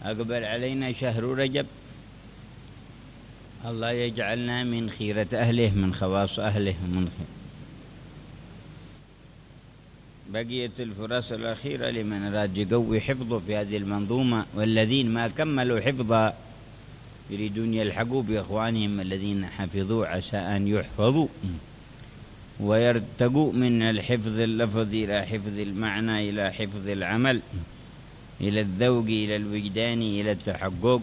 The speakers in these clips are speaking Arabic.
أقبل علينا شهر رجب، الله يجعلنا من خيرة أهله، من خواص أهله، بقية الفرص الأخيرة لمن أراد يقوي حفظه في هذه المنظومة، والذين ما كملوا حفظها يريدون يلحقوا بإخوانهم الذين حفظوا عسى أن يحفظوا ويرتقوا من الحفظ اللفظي إلى حفظ المعنى، إلى حفظ العمل، إلى الذوق، إلى الوجدان، إلى التحقق.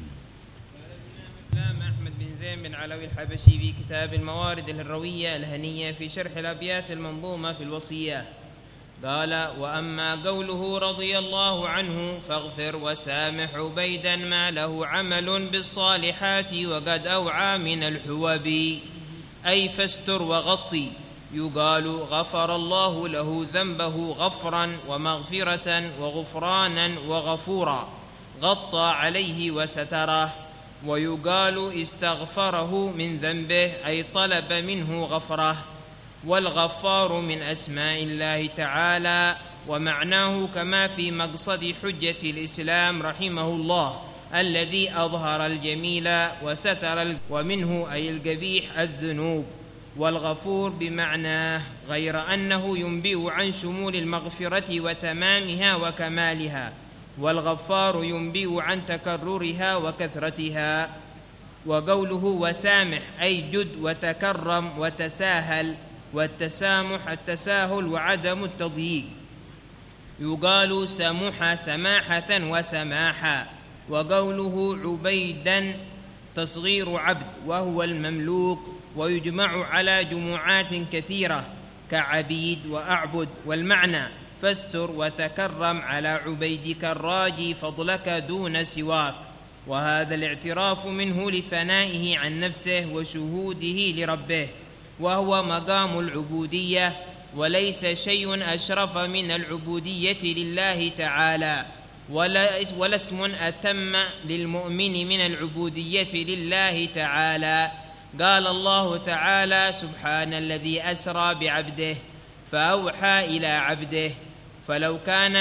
الإمام أحمد بن زين بن علوي الحبشي في كتاب الموارد الهروية الهنية في شرح الأبيات المنظومة في الوصية قال: وأما قوله رضي الله عنه فاغفر وسامح عبيدا ما له عمل بالصالحات وقد أوعى من الحوب، أي فاستر وغطي، يقال غفر الله له ذنبه غفرا ومغفرة وغفرانا وغفورا، غطى عليه وستره، ويقال استغفره من ذنبه أي طلب منه غفره. والغفار من أسماء الله تعالى، ومعناه كما في مقصد حجة الإسلام رحمه الله الذي أظهر الجميل وستر ومنه أي القبيح الذنوب. والغفور بمعناه، غير أنه ينبئ عن شمول المغفرة وتمامها وكمالها، والغفار ينبئ عن تكررها وكثرتها. وقوله وسامح أي جد وتكرم وتساهل، والتسامح التساهل وعدم التضييق، يقال سمح سماحة وسماحة. وقوله عبيدا تصغير عبد وهو المملوك، ويجمع على جمعات كثيرة كعبيد وأعبد. والمعنى فاستر وتكرم على عبيدك الراجي فضلك دون سواك. وهذا الاعتراف منه لفنائه عن نفسه وشهوده لربه، وهو مقام العبودية، وليس شيء أشرف من العبودية لله تعالى، ولا اسم أتم للمؤمن من العبودية لله تعالى. قال الله تعالى: سبحان الذي أسرى بعبده فأوحى إلى عبده. فلو كان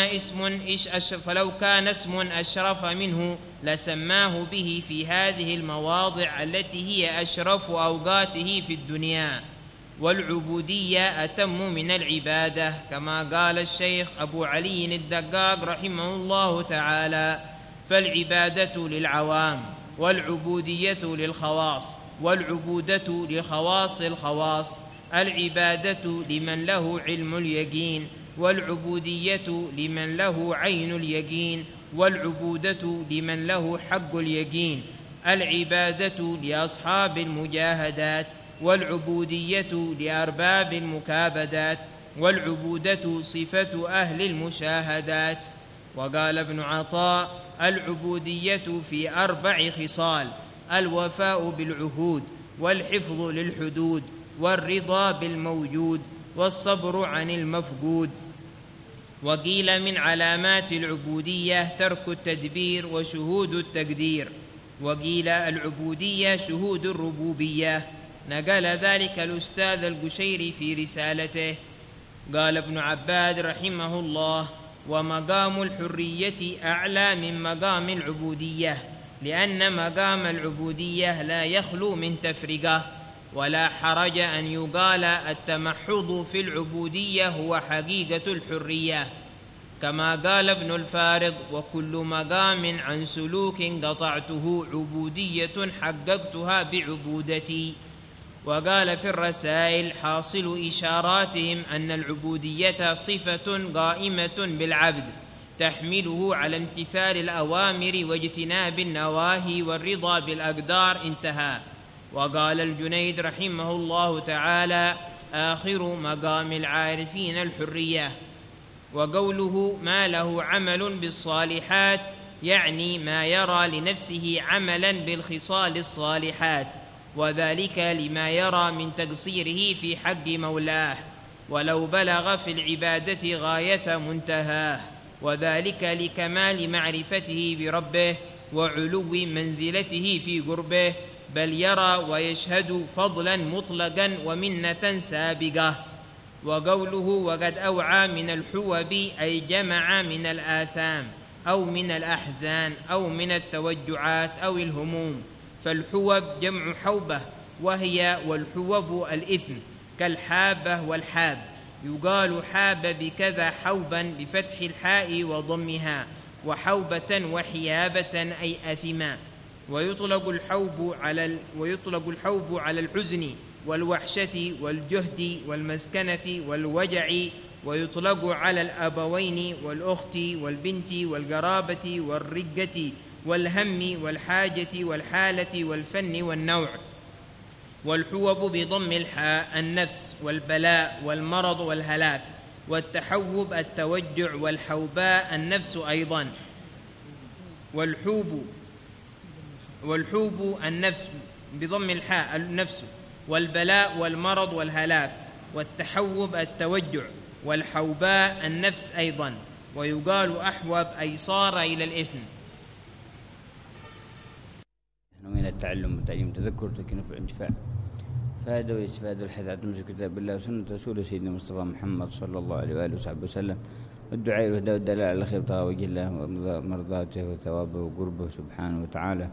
اسم أشرف منه لسماه به في هذه المواضع التي هي أشرف أوقاته في الدنيا. والعبودية أتم من العبادة، كما قال الشيخ أبو علي الدقاق رحمه الله تعالى: فالعبادة للعوام والعبودية للخواص، والعبودة لخواص الخواص. العبادة لمن له علم اليقين، والعبودية لمن له عين اليقين، والعبودة لمن له حق اليقين. العبادة لأصحاب المجاهدات، والعبودية لأرباب المكابدات، والعبودة صفة أهل المشاهدات. وقال ابن عطاء: العبودية في 4 خصال: الوفاء بالعهود، والحفظ للحدود، والرضا بالموجود، والصبر عن المفقود. وقيل من علامات العبودية ترك التدبير وشهود التقدير، وقيل العبودية شهود الربوبية. نقل ذلك الأستاذ القشيري في رسالته. قال ابن عباد رحمه الله: ومقام الحرية أعلى من مقام العبودية، لأن مقام العبودية لا يخلو من تفرقة، ولا حرج أن يقال التمحض في العبودية هو حقيقة الحرية، كما قال ابن الفارض: وكل مقام عن سلوك قطعته عبودية حققتها بعبودتي. وقال في الرسائل: حاصل إشاراتهم أن العبودية صفة قائمة بالعبد تحمله على امتثال الأوامر واجتناب النواهي والرضا بالأقدار. انتهى. وقال الجنيد رحمه الله تعالى: آخر مقام العارفين الحرية. وقوله ما له عمل بالصالحات يعني ما يرى لنفسه عملا بالخصال الصالحات، وذلك لما يرى من تقصيره في حق مولاه، ولو بلغ في العبادة غاية منتهاه، وذلك لكمال معرفته بربه وعلو منزلته في قربه، بل يرى ويشهد فضلا مطلقا ومنة سابقة. وقوله وقد أوعى من الحوب أي جمع من الآثام، أو من الأحزان أو من التوجعات أو الهموم. فالحوب جمع حوبة، وهي والحوب الإثم كالحابة والحاب. يقال حاب بكذا حوبا بفتح الحاء وضمها، وحوبة وحيابة أي أثما. ويطلق الحوب على الحزن والوحشة والجهد والمسكنة والوجع، ويطلق على الأبوين والأخت والبنت والقرابة والرقة والهم والحاجة والحالة والفن والنوع. والحوب بضم الحاء النفس والبلاء والمرض والهلاك. والتحوب التوجع، والحوباء النفس أيضا. والحوب النفس بضم الحاء النفس، والبلاء والمرض والهلاك. والتحوب التوجع، والحوباء النفس أيضا. ويقال أحوب أي صار إلى الإثم. من التعلم والتعليم تذكر تكن في انتفاع فهذا والاستفادة والحث على تمسك كتاب الله وسنة رسول سيدنا مصطفى محمد صلى الله عليه وآله وصحبه وسلم، والدعاء والهدى والدلال على الخير طه وجه الله ومرضاته وثوابه وقربه سبحانه وتعالى.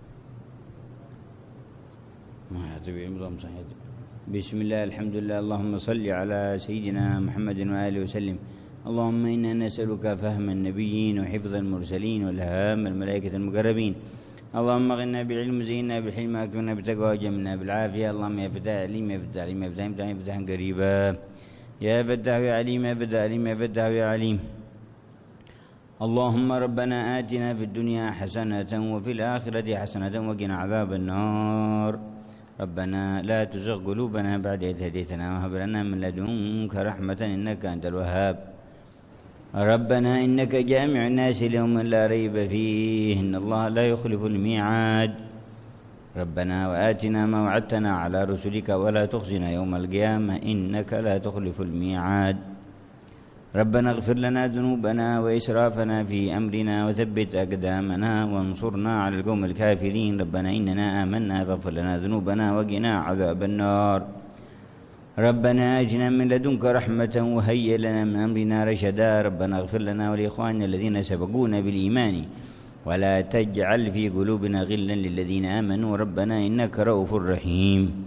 ما يعتبر نظام صحيح. بسم الله الحمد لله، اللهم صل على سيدنا محمد وآله وسلم. اللهم إنا نسألك فهم النبيين وحفظ المرسلين والهام الملائكة المقربين. اللهم اغننا بالعلم وزينا بالحلم واكرمنا بالتقوى وجمنا بالعافية. اللهم يا فتاح عليم، يا فتاح عليم، يا فتاح عليم، يا فتاح قريبا، يا فتاح يا عليم، يا فتاح عليم، يا فتاح يا عليم. اللهم ربنا آتنا في الدنيا حسنة وفي الآخرة حسنة وقنا عذاب النار. ربنا لا تزغ قلوبنا بعد إذ هديتنا وهب لنا من لدنك رحمة إنك أنت الوهاب. ربنا إنك جامع الناس ليوم لا ريب فيه إن الله لا يخلف الميعاد. ربنا وآتنا ما وعدتنا على رسلك ولا تخزنا يوم القيامة إنك لا تخلف الميعاد. ربنا اغفر لنا ذنوبنا وإسرافنا في أمرنا وثبت أقدامنا وانصرنا على القوم الكافرين. ربنا إننا آمنا فاغفر لنا ذنوبنا وقنا عذاب النار. ربنا آتنا من لدنك رحمة وهيئ لنا من أمرنا رشدا. ربنا اغفر لنا ولإخواننا الذين سبقونا بالإيمان ولا تجعل في قلوبنا غلا للذين آمنوا ربنا إنك رؤوف رحيم.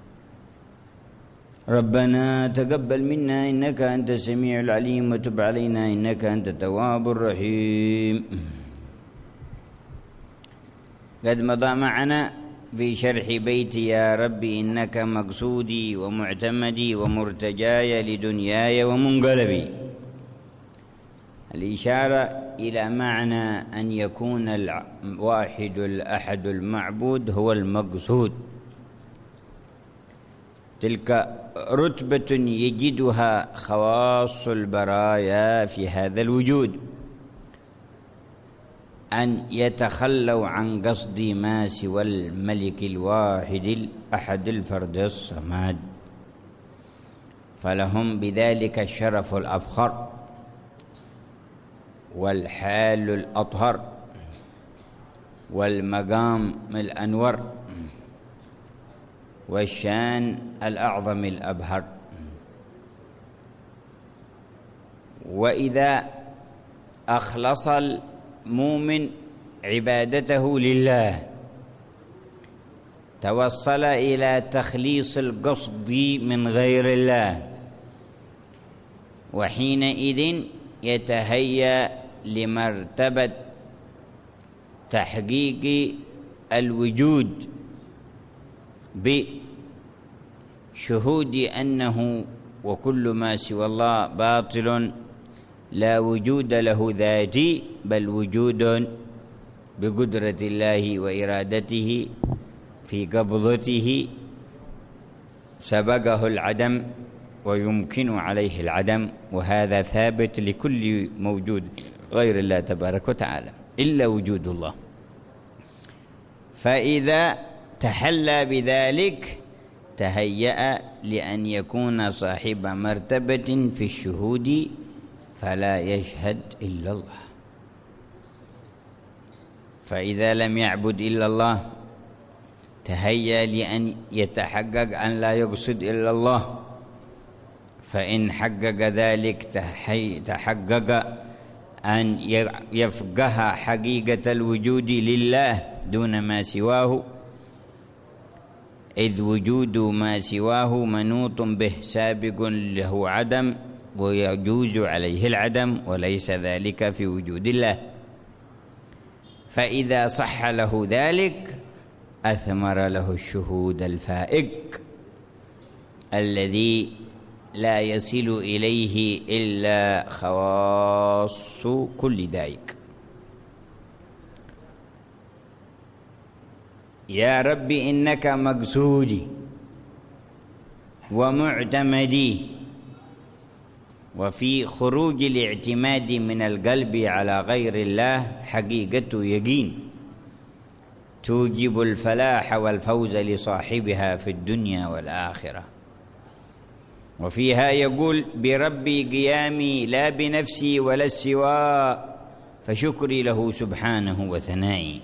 ربنا تقبل منا إنك أنت السميع العليم وتب علينا إنك أنت التواب الرحيم. قد مضى معنا في شرح بيت يا رب إنك مقصودي ومعتمدي ومرتجاي لدنياي ومنقلبي، الإشارة إلى معنى أن يكون الواحد الأحد المعبود هو المقصود. تلك رتبة يجدها خواص البرايا في هذا الوجود، أن يتخلوا عن قصد ما سوى الملك الواحد الأحد الفرد الصمد، فلهم بذلك الشرف الأفخر والحال الأطهر والمقام الأنور والشان الأعظم الأبهر. وإذا أخلص المؤمن عبادته لله توصل إلى تخليص القصد من غير الله، وحينئذ يتهيأ لمرتبة تحقيق الوجود بشهود أنه وكل ما سوى الله باطل لا وجود له ذاتي، بل وجود بقدرة الله وإرادته في قبضته سبقه العدم ويمكن عليه العدم، وهذا ثابت لكل موجود غير الله تبارك وتعالى إلا وجود الله. فإذا تحلى بذلك تهيأ لأن يكون صاحب مرتبة في الشهود فلا يشهد إلا الله. فإذا لم يعبد إلا الله تهيأ لأن يتحقق أن لا يقصد إلا الله، فإن حقق ذلك تحقق أن يفقه حقيقة الوجود لله دون ما سواه، إذ وجود ما سواه منوط به سابق له عدم ويجوز عليه العدم، وليس ذلك في وجود الله. فإذا صح له ذلك أثمر له الشهود الفائق الذي لا يصل إليه إلا خواص كل ذلك. يا رب إنك مقصودي ومعتمدي، وفي خروج الاعتماد من القلب على غير الله حقيقة يقين توجب الفلاح والفوز لصاحبها في الدنيا والآخرة. وفيها يقول: بربي قيامي لا بنفسي ولا السواء، فشكري له سبحانه وثنائي.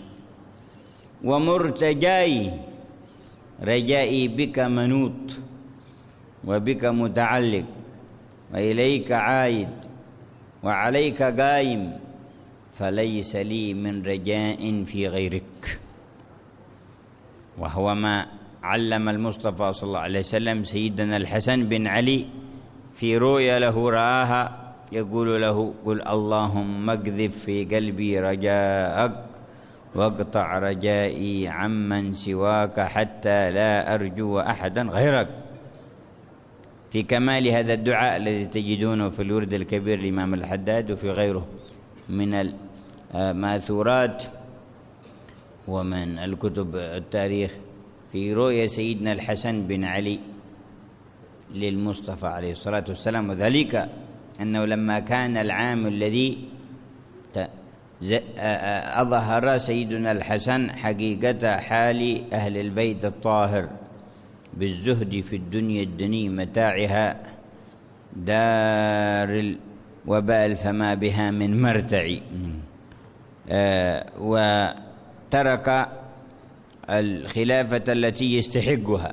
ومرتجاي رجائي بك منوط وبك متعلق وإليك عايد وعليك قايم، فليس لي من رجاء في غيرك. وهو ما علم المصطفى صلى الله عليه وسلم سيدنا الحسن بن علي في رؤيا له رآها، يقول له: قل اللهم اقذف في قلبي رجاءك واقطع رجائي عمن سواك حتى لا أرجو أحدا غيرك. في كمال هذا الدعاء الذي تجدونه في الورد الكبير للإمام الحداد وفي غيره من الماثورات ومن الكتب التاريخ، في رؤيا سيدنا الحسن بن علي للمصطفى عليه الصلاة والسلام، وذلك أنه لما كان العام الذي أظهر سيدنا الحسن حقيقة حال أهل البيت الطاهر بالزهد في الدنيا الدني متاعها دار الوبال فما بها من مرتع، وترك الخلافة التي يستحقها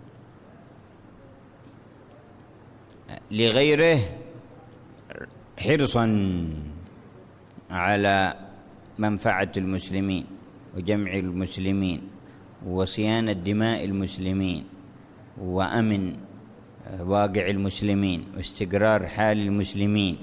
لغيره حرصا على منفعة المسلمين وجمع المسلمين وصيانة دماء المسلمين وأمن واقع المسلمين واستقرار حال المسلمين،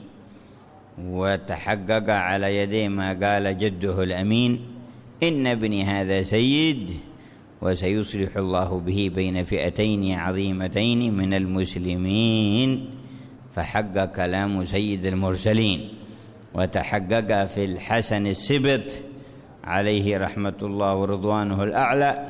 وتحقق على يديه ما قال جده الأمين: إن ابني هذا سيد وسيصلح الله به بين فئتين عظيمتين من المسلمين. فحق كلام سيد المرسلين، وتحقق في الحسن السبط عليه رحمة الله ورضوانه الأعلى،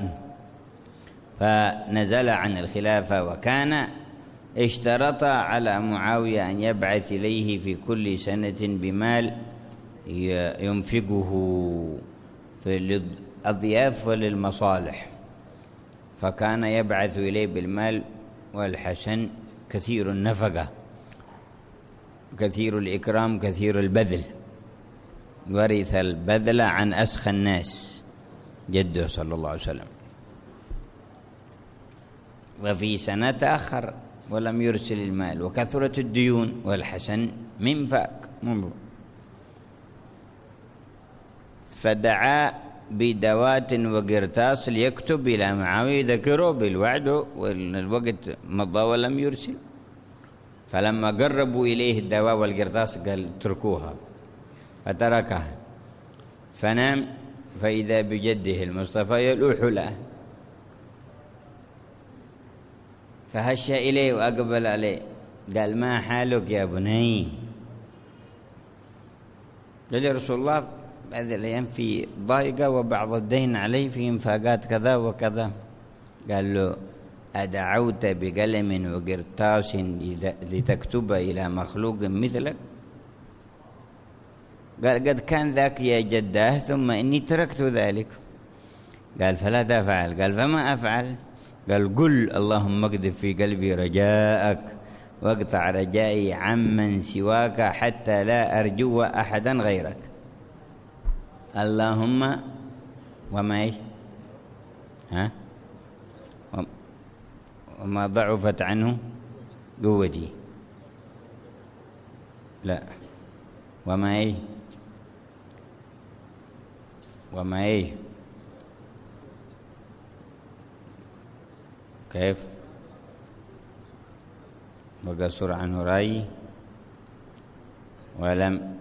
فنزل عن الخلافة. وكان اشترط على معاوية أن يبعث إليه في كل سنة بمال ينفقه في الأضياف وللمصالح، فكان يبعث إليه بالمال. والحسن كثير النفقة كثير الإكرام كثير البذل، ورث البذل عن أسخى الناس جده صلى الله عليه وسلم. وفي سنة تأخر ولم يرسل المال وكثرت الديون، والحسن منفق فدعا بدوات وقرطاس ليكتب إلى معاوية ذكره بالوعد، والوقت مضى ولم يرسل. فلما قربوا إليه الدواء والقرطاس قال: اتركوها، فتركها. فنام فإذا بجده المصطفى يلوح له، فهش إليه وأقبل عليه، قال: ما حالك يا بني؟ قال: يا رسول الله هذه الأيام في ضائقة وبعض الدين علي في إنفاقات كذا وكذا. قال له: أدعوت بقلم وقرطاس لتكتب إلى مخلوق مثلك؟ قال: قد كان ذاك يا جداه، ثم إني تركت ذلك. قال: فلا تفعل. قال: فما أفعل؟ قال: قل اللهم اقذف في قلبي رجاءك واقطع رجائي عمن سواك حتى لا أرجو أحدا غيرك. اللهم وما إيش؟ وما ضعفت عنه قوتي. لا، وما إيش؟ وما إيه كيف وقصر عنه رأي ولم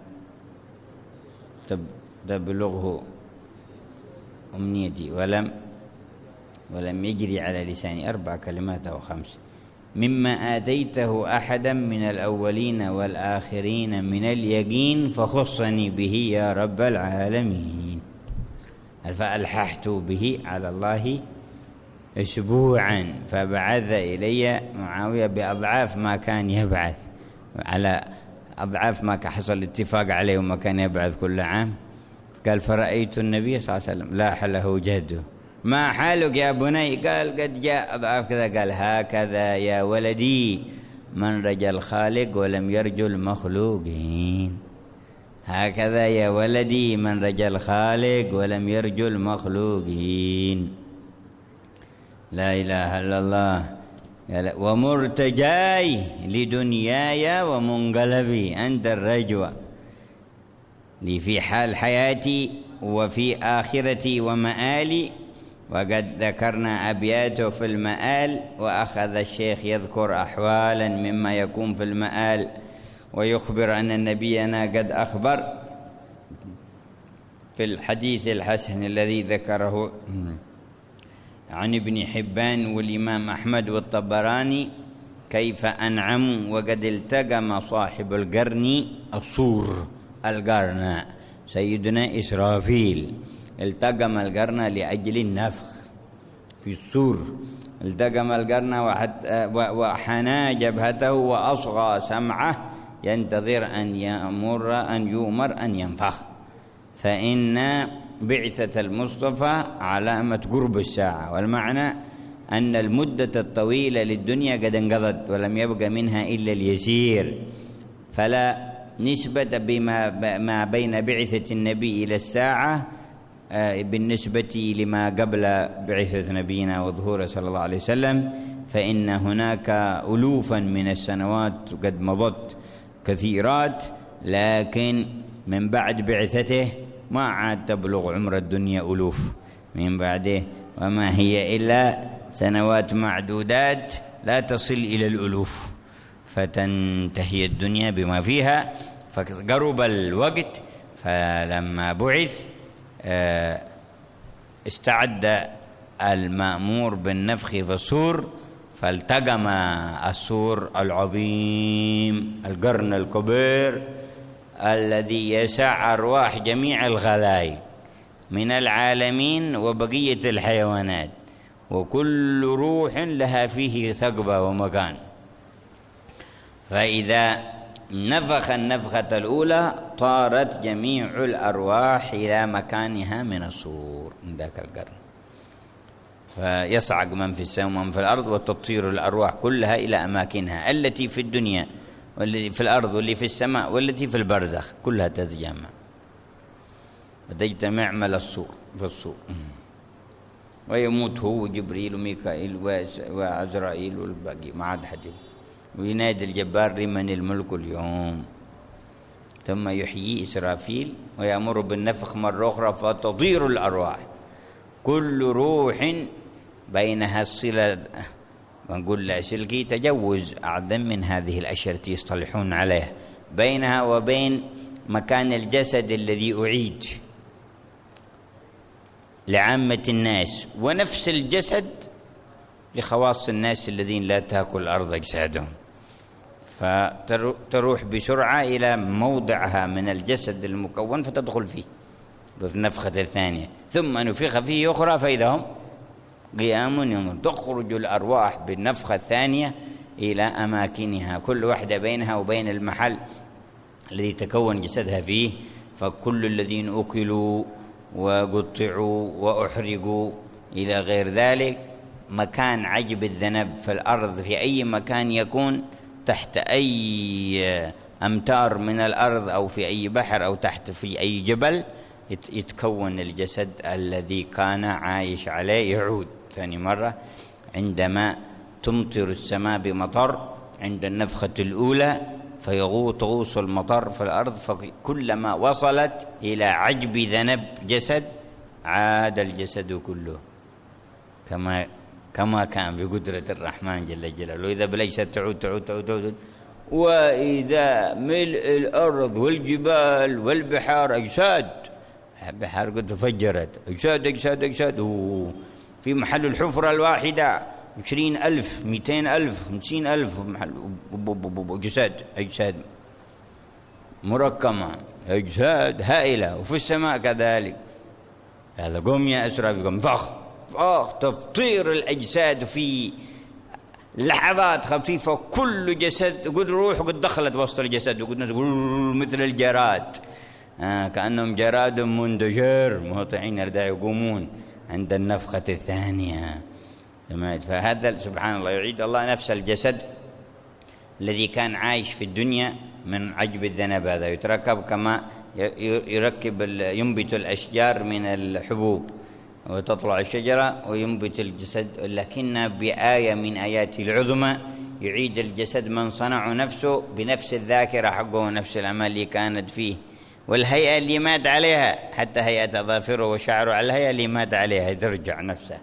تبلغه أمنيتي ولم يجري على لساني 4 كلمات أو 5 مما آتيته أحدا من الأولين والآخرين من اليقين فخصني به يا رب العالمين. فألححت به على الله أسبوعا فبعث إلي معاوية بأضعاف ما كان يبعث، على أضعاف ما حصل اتفاق عليه وما كان يبعث كل عام. قال فرأيت النبي صلى الله عليه وسلم لاح له جهده. ما حالك يا بني؟ قال قد جاء أضعاف كذا. قال هكذا يا ولدي من رجا الخالق ولم يرجو المخلوقين. هكذا يا ولدي من رجا الخالق ولم يرجو المخلوقين. لا إله إلا الله. ومرتجاي لدنياي ومنقلبي أنت الرجوة لي في حال حياتي وفي آخرتي ومآلي. وقد ذكرنا أبياته في المآل، وأخذ الشيخ يذكر أحوالا مما يكون في المآل ويخبر أن نبينا قد أخبر في الحديث الحسن الذي ذكره عن ابن حبان والإمام أحمد والطبراني كيف أنعم وقد التقم صاحب القرن الصور القرن سيدنا إسرافيل التقم القرن لأجل النفخ في الصور. التقم القرن وحنى جبهته وأصغى سمعه ينتظر أن يؤمر أن ينفخ. فإن بعثة المصطفى علامة قرب الساعة، والمعنى أن المدة الطويلة للدنيا قد انقضت ولم يبق منها إلا اليسير. فلا نسبة ما بين بعثة النبي إلى الساعة بالنسبة لما قبل بعثة نبينا وظهوره صلى الله عليه وسلم، فإن هناك ألوفا من السنوات قد مضت كثيرات، لكن من بعد بعثته ما عاد تبلغ عمر الدنيا ألوف من بعده، وما هي إلا سنوات معدودات لا تصل إلى الألوف، فتنتهي الدنيا بما فيها. فقرب الوقت، فلما بعث استعد المأمور بالنفخ في الصور، فالتقم الصور العظيم القرن الكبير الذي يسع أرواح جميع الخلائق من العالمين وبقية الحيوانات، وكل روح لها فيه ثقبة ومكان. فإذا نفخ النفخة الأولى طارت جميع الأرواح إلى مكانها من الصور من ذاك القرن، فيصعق من في السماء ومن في الأرض، وتطير الأرواح كلها إلى أماكنها التي في الدنيا والتي في الأرض واللي في السماء والتي في البرزخ، كلها تتجمع وتجتمع مل الصور في الصور. ويموت هو وجبريل وميكائيل وعزرائيل والباقي ما عاد حد، وينادي الجبار لمن الملك اليوم، ثم يحيي إسرافيل ويأمر بالنفخ مرة أخرى فتطير الأرواح، كل روح بينها الصلة. ونقول لاسلكي تجوز أعظم من هذه الأشياء التي يصطلحون عليها، بينها وبين مكان الجسد الذي أعيد لعامة الناس، ونفس الجسد لخواص الناس الذين لا تأكل الأرض أجسادهم، فتروح بسرعة إلى موضعها من الجسد المكون فتدخل فيه بالنفخة الثانية، ثم نفخ فيه أخرى فإذا هم قيام ينظرون. تخرج الأرواح بالنفخة الثانية إلى أماكنها، كل واحدة بينها وبين المحل الذي تكون جسدها فيه. فكل الذين أكلوا وقطعوا وأحرقوا إلى غير ذلك، مكان عجب الذنب في الأرض في أي مكان يكون، تحت أي أمتار من الأرض أو في أي بحر أو تحت في أي جبل، يتكون الجسد الذي كان عايش عليه، يعود ثاني مرة عندما تمطر السماء بمطر عند النفخة الأولى، فيغوص المطر في الأرض، فكلما وصلت إلى عجب ذنب جسد عاد الجسد كله كما كان بقدرة الرحمن جل جلاله. وإذا بالأجساد تعود وإذا ملء الأرض والجبال والبحار أجساد، بحار قد تفجرت، أجساد في محل الحفرة الواحدة 20,000 200,000 50,000 أجساد مركمة، أجساد هائلة. وفي السماء كذلك. هذا قم يا أسرى بكم فخ تفطير الأجساد في لحظات خفيفة. كل جسد قد روح قد دخلت وسط الجسد وقد مثل الجراد، كأنهم جراد منتشر مهطعين يرداء يقومون عند النفخة الثانية. فهذا سبحان الله يعيد الله نفس الجسد الذي كان عايش في الدنيا من عجب الذنب. هذا يتركب كما ينبت الأشجار من الحبوب وتطلع الشجرة وينبت الجسد، لكن بآية من آيات العظمى يعيد الجسد من صنع نفسه بنفس الذاكرة حقه ونفس الأعمال اللي كانت فيه والهيئة اللي مات عليها، حتى هيئة أظافره وشعره على الهيئة اللي مات عليها ترجع نفسه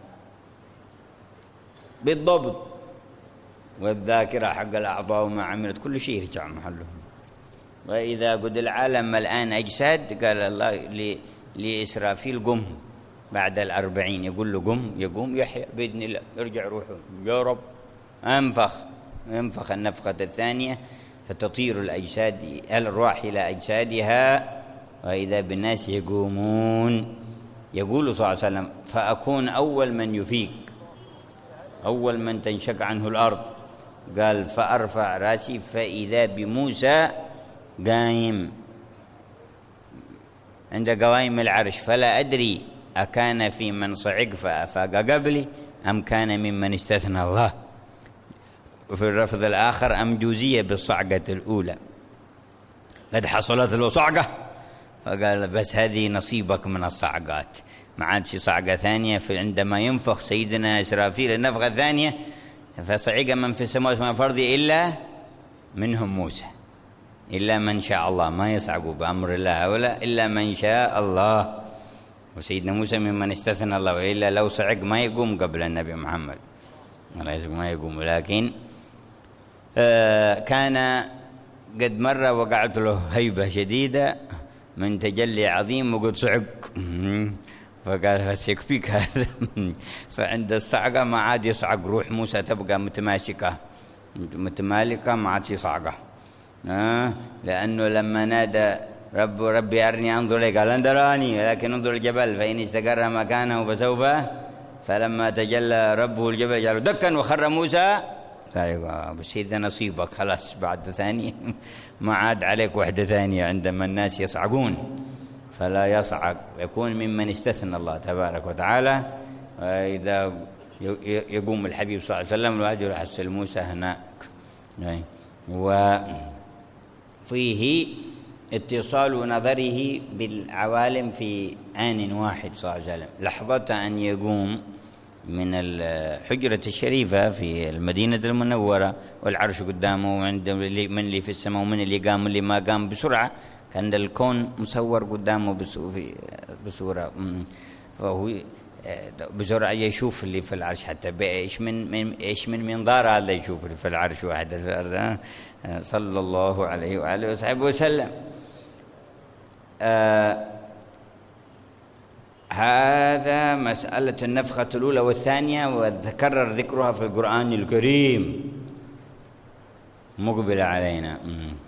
بالضبط. والذاكرة حق الأعضاء وما عملت كل شيء يرجع محله. وإذا قد العالم الآن أجساد، قال الله لإسرافيل قم بعد 40، يقول له قم، يقوم يحيى بإذن الله، يرجع روحه يا رب. ينفخ النفخة الثانية فتطير الأجساد الأرواح إلى أجسادها، وإذا بالناس يقومون. يقول صلى الله عليه وسلم فأكون أول من يفيق، أول من تنشق عنه الأرض. قال فأرفع راسي فإذا بموسى قايم عند قوائم العرش، فلا أدري أكان في من صعق فأفاق قبلي أم كان ممن استثنى الله. وفي الرفض الآخر أم جوزية بالصعقة الأولى، قد حصلت له صعقة فقال بس هذه نصيبك من الصعقات، ما عاد في صعقة ثانية. عندما ينفخ سيدنا إسرافيل النفخة الثانية فصعق من في السماوات ومن الأرض إلا منهم موسى، إلا من شاء الله، ما يصعقوا بأمر الله هؤلاء إلا من شاء الله. وسيدنا موسى ممن استثنى الله، وإلا لو صعق ما يقوم قبل النبي محمد ما يقوم. لكن كان قد مرة وقعت له هيبة شديدة من تجلي عظيم وقد صعق، فقال فسيك فيك هذا. عند الصعقة ما عاد يصعق، روح موسى تبقى متمالكة ما عاد في صعقة. لأنه لما نادى ربي أرني أنظر إليك قال لن تراني لكن انظر الجبل فإن استقر مكانه فسوف. فلما تجلى ربه الجبل جعله دكا وخر موسى. بس إذا نصيبك خلاص بعد ثانية ما عاد عليك وحدة ثانية. عندما الناس يصعقون فلا يصعق، يكون ممن استثنى الله تبارك وتعالى. وإذا يقوم الحبيب صلى الله عليه وسلم الواجب يحصل موسى هناك. وفيه اتصال نظره بالعوالم في آن واحد صلى الله عليه وسلم. لحظة أن يقوم من الحجرة الشريفة في المدينة المنورة والعرش قدامه، وعند من اللي في السماء ومن اللي قام واللي ما قام، بسرعة كان الكون مصور قدامه بصورة، فهو بسرعة يشوف اللي في العرش. حتى إيش من منظار هذا يشوف اللي في العرش واحد صلى الله عليه وآله وصحبه وسلم. هذا مسألة النفخة الأولى والثانية، وتكرر ذكرها في القرآن الكريم مقبل علينا.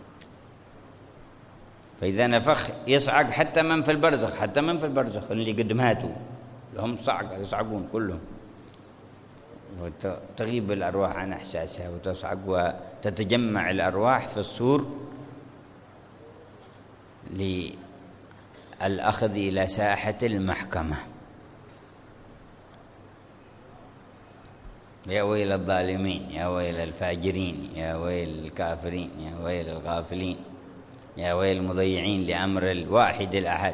فإذا نفخ يصعق حتى من في البرزخ، حتى من في البرزخ اللي قد ماتوا لهم صعق، يصعقون كلهم، وتغيب الأرواح عن إحساسها وتصعق، وتتجمع الأرواح في الصور للأخذ إلى ساحة المحكمة. يا ويل الظالمين، يا ويل الفاجرين، يا ويل الكافرين، يا ويل الغافلين، يا ويل المضيعين لأمر الواحد الأحد.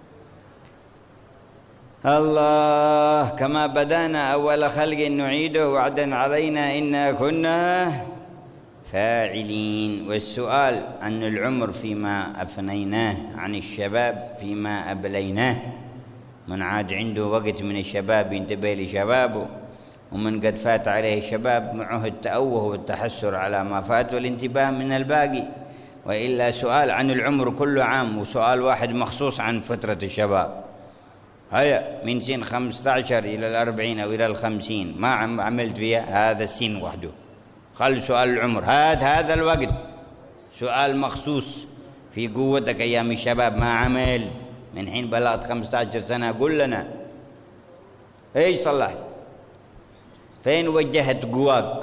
الله كما بدانا أول خلق نعيده وعدا علينا إنا كنا فاعلين. والسؤال عن العمر فيما أفنيناه، عن الشباب فيما أبليناه، من عاد عنده وقت من الشباب ينتبه لشبابه، ومن قد فات عليه الشباب معه التأوه والتحسر على ما فات والانتباه من الباقي. وإلا سؤال عن العمر كله عام، وسؤال واحد مخصوص عن فترة الشباب. هيا من سن 15 إلى 40 أو إلى 50 ما عملت فيها، هذا السن وحده. خل سؤال العمر هذا الوقت سؤال مخصوص في قوتك أيام الشباب ما عملت. من حين بلغت 15 سنة قل لنا إيش صلحت، فين وجهت قواك،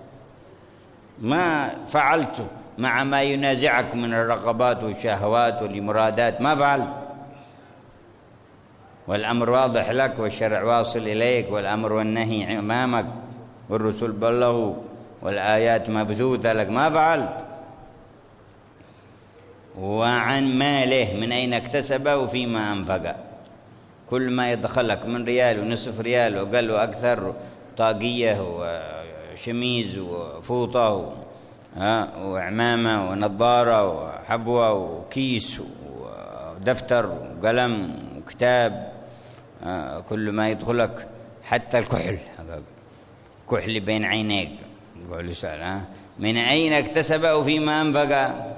ما فعلت مع ما ينازعك من الرغبات والشهوات والمرادات، ما فعلت. والأمر واضح لك والشرع واصل إليك والأمر والنهي أمامك والرسل بلغوا والآيات مبثوثة لك، ما فعلت. وعن ماله من أين اكتسبه وفيما أنفقه، كل ما يدخلك من ريال ونصف ريال وقل وأكثر، طاقية وشميز وفوطة وعمامة ونظارة وحبوة وكيس ودفتر وقلم وكتاب، كل ما يدخلك، حتى الكحل، كحل بين عينيك، يقول سأل من أين اكتسبه فيما أنفقه.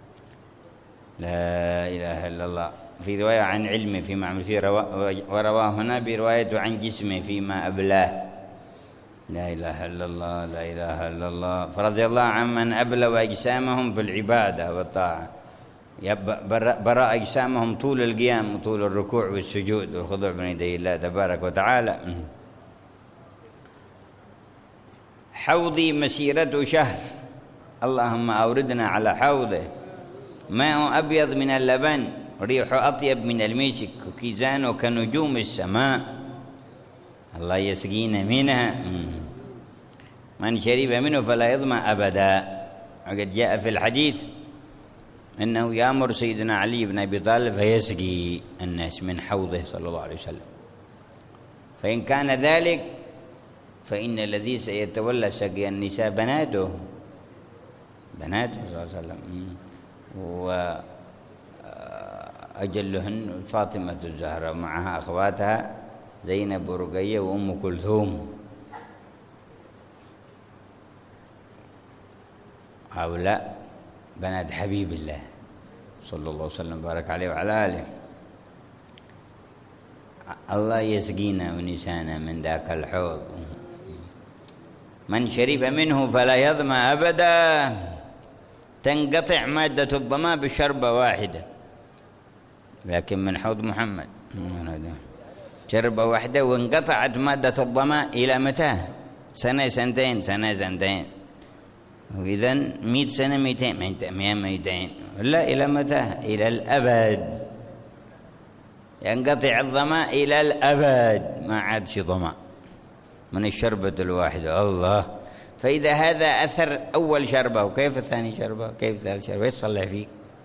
لا إله إلا الله. في رواية عن علمه فيما عمل فيه، ورواه هنا برواية عن جسمه فيما أبلاه. لا إله إلا الله، لا إله إلا الله. فرضي الله عمن أبلوا أجسامهم في العبادة والطاعة، براء أجسامهم طول القيام وطول الركوع والسجود والخضوع بين يدي الله تبارك وتعالى. حوضي مسيرة شهر، اللهم أوردنا على حوضه، ماء أبيض من اللبن، ريح أطيب من المسك، وكيزانه كنجوم السماء، الله يسقينا منها. من شرب منه فلا يظمأ أبدا. وقد جاء في الحديث أنه يأمر سيدنا علي بن أبي طالب فيسقي الناس من حوضه صلى الله عليه وسلم، فإن كان ذلك فإن الذي سيتولى سقي النساء بناته صلى الله عليه وسلم، وأجلهن فاطمة الزهراء ومعها أخواتها زينب ورقية وأم كلثوم. هؤلاء بنات حبيب الله صلى الله عليه وسلم بارك عليه وعلى آله. الله يسقينا ونسانا من ذاك الحوض. من شرب منه فلا يظمأ أبدا، تنقطع مادة الظمأ بشربة واحدة، لكن من حوض محمد شربة واحدة وانقطعت مادة الظمأ. إلى متى؟ سنة سنتين، سنة سنتين، وإذن 100 سنة 200 200 لا، إلى متى؟ إلى الأبد. ينقطع الظمأ إلى الأبد، ما عادش ظمأ من الشربة الواحدة. الله. فإذا هذا أثر أول شربة، وكيف الثاني شربة، كيف ثالث شربة، إيش صلح فيك،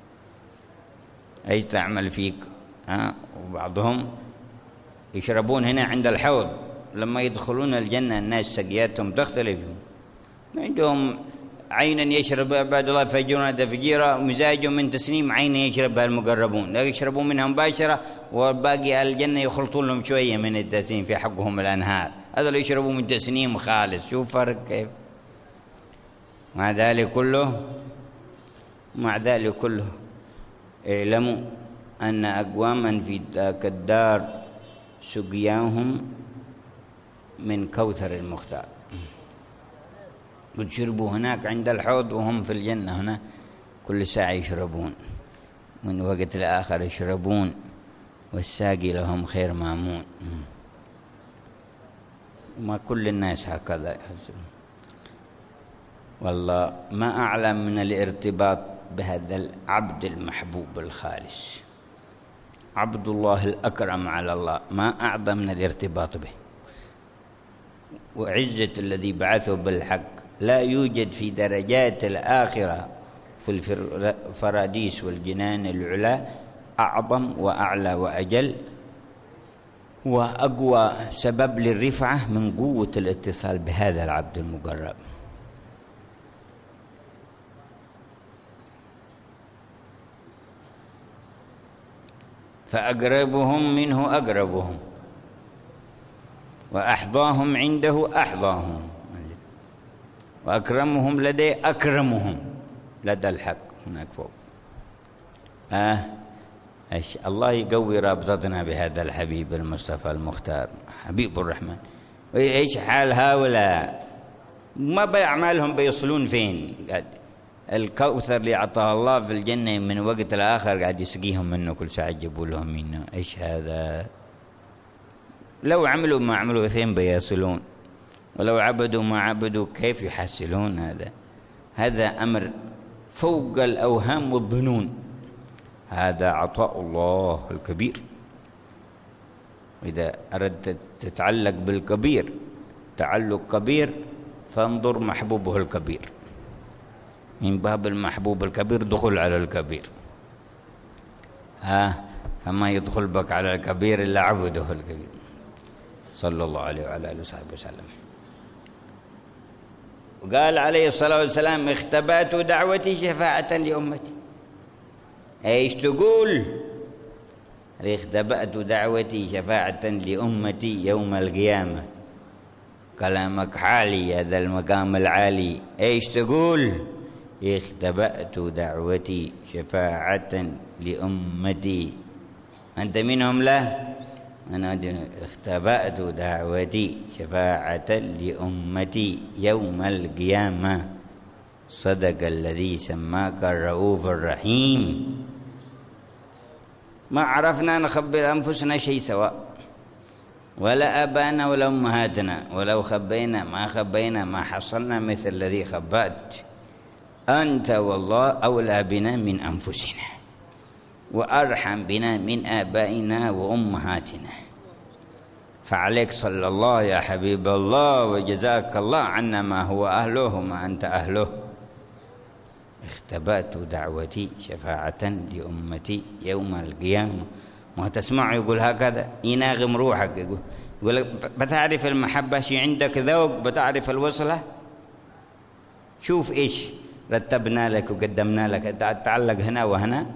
إيش تعمل فيك؟ وبعضهم يشربون هنا عند الحوض، لما يدخلون الجنة الناس سقياتهم تختلف، عندهم عينا يشرب عباد الله فجرون تفجيرا، ومزاج من تسنيم عين يشربها المقربون، لا يشربوا منها مباشرة، والباقي أهل الجنة يخلطون لهم شوية من التسنيم في حقهم الأنهار، هذا اللي يشربوا من تسنيم خالص. شوف فرق كيف. مع ذلك كله اعلموا أن أقواما في ذاك الدار سقياهم من كوثر المختار. قد شربوا هناك عند الحوض وهم في الجنة هنا كل ساعة يشربون، من وقت لآخر يشربون، والساقي لهم خير مامون. ما كل الناس هكذا يحسن. والله ما أعلم من الارتباط بهذا العبد المحبوب الخالص، عبد الله الأكرم على الله، ما أعظم من الارتباط به. وعزة الذي بعثه بالحق لا يوجد في درجات الآخرة في الفراديس والجنان العلا أعظم وأعلى وأجل وأقوى سبب للرفعة من قوة الاتصال بهذا العبد المقرب. فأقربهم منه أقربهم، وأحظاهم عنده أحظاهم، وأكرمهم لديه أكرمهم لدى الحق هناك فوق. الله يقوي رابطتنا بهذا الحبيب المصطفى المختار حبيب الرحمن. وإيش حال هؤلاء؟ ما بأعمالهم بيصلون فين؟ الكوثر اللي أعطاه الله في الجنة من وقت لآخر قاعد يسقيهم منه كل ساعة يجيبوا لهم منه. إيش هذا؟ لو عملوا ما عملوا فين بيصلون؟ ولو عبدوا ما عبدوا كيف يحصلون؟ هذا أمر فوق الأوهام والظنون. هذا عطاء الله الكبير. إذا أردت تتعلق بالكبير تعلق كبير فانظر محبوبه الكبير، من باب المحبوب الكبير دخل على الكبير. فما يدخل بك على الكبير إلا عبده الكبير صلى الله عليه وعلى آله وصحبه وسلم. وقال عليه الصلاة والسلام: اختبأت دعوتي شفاعة لأمتي. ايش تقول؟ اختبأت دعوتي شفاعة لأمتي يوم القيامة. كلامك عالي، هذا المقام العالي. ايش تقول؟ اختبأت دعوتي شفاعة لأمتي. أنت منهم؟ لا، أنا اختبأت دعوتي شفاعة لأمتي يوم القيامة. صدق الذي سماك الرؤوف الرحيم. ما عرفنا نخبر أنفسنا شيء سواء، ولا أبانا ولا أمهاتنا، ولو خبينا ما خبينا ما حصلنا مثل الذي خبأت. أنت والله أولى بنا من أنفسنا، وأرحم بنا من آبائنا وأمهاتنا. فعليك صلى الله يا حبيب الله، وجزاك الله عنا ما هو أهله وما أنت أهله. اختبأت دعوتي شفاعة لأمتي يوم القيامة. ما تسمع يقول هكذا، يناغم روحك، يقول بتعرف المحبة شي عندك ذوق، بتعرف الوصلة. شوف إيش رتبنا لك وقدمنا لك، تعلق هنا وهنا.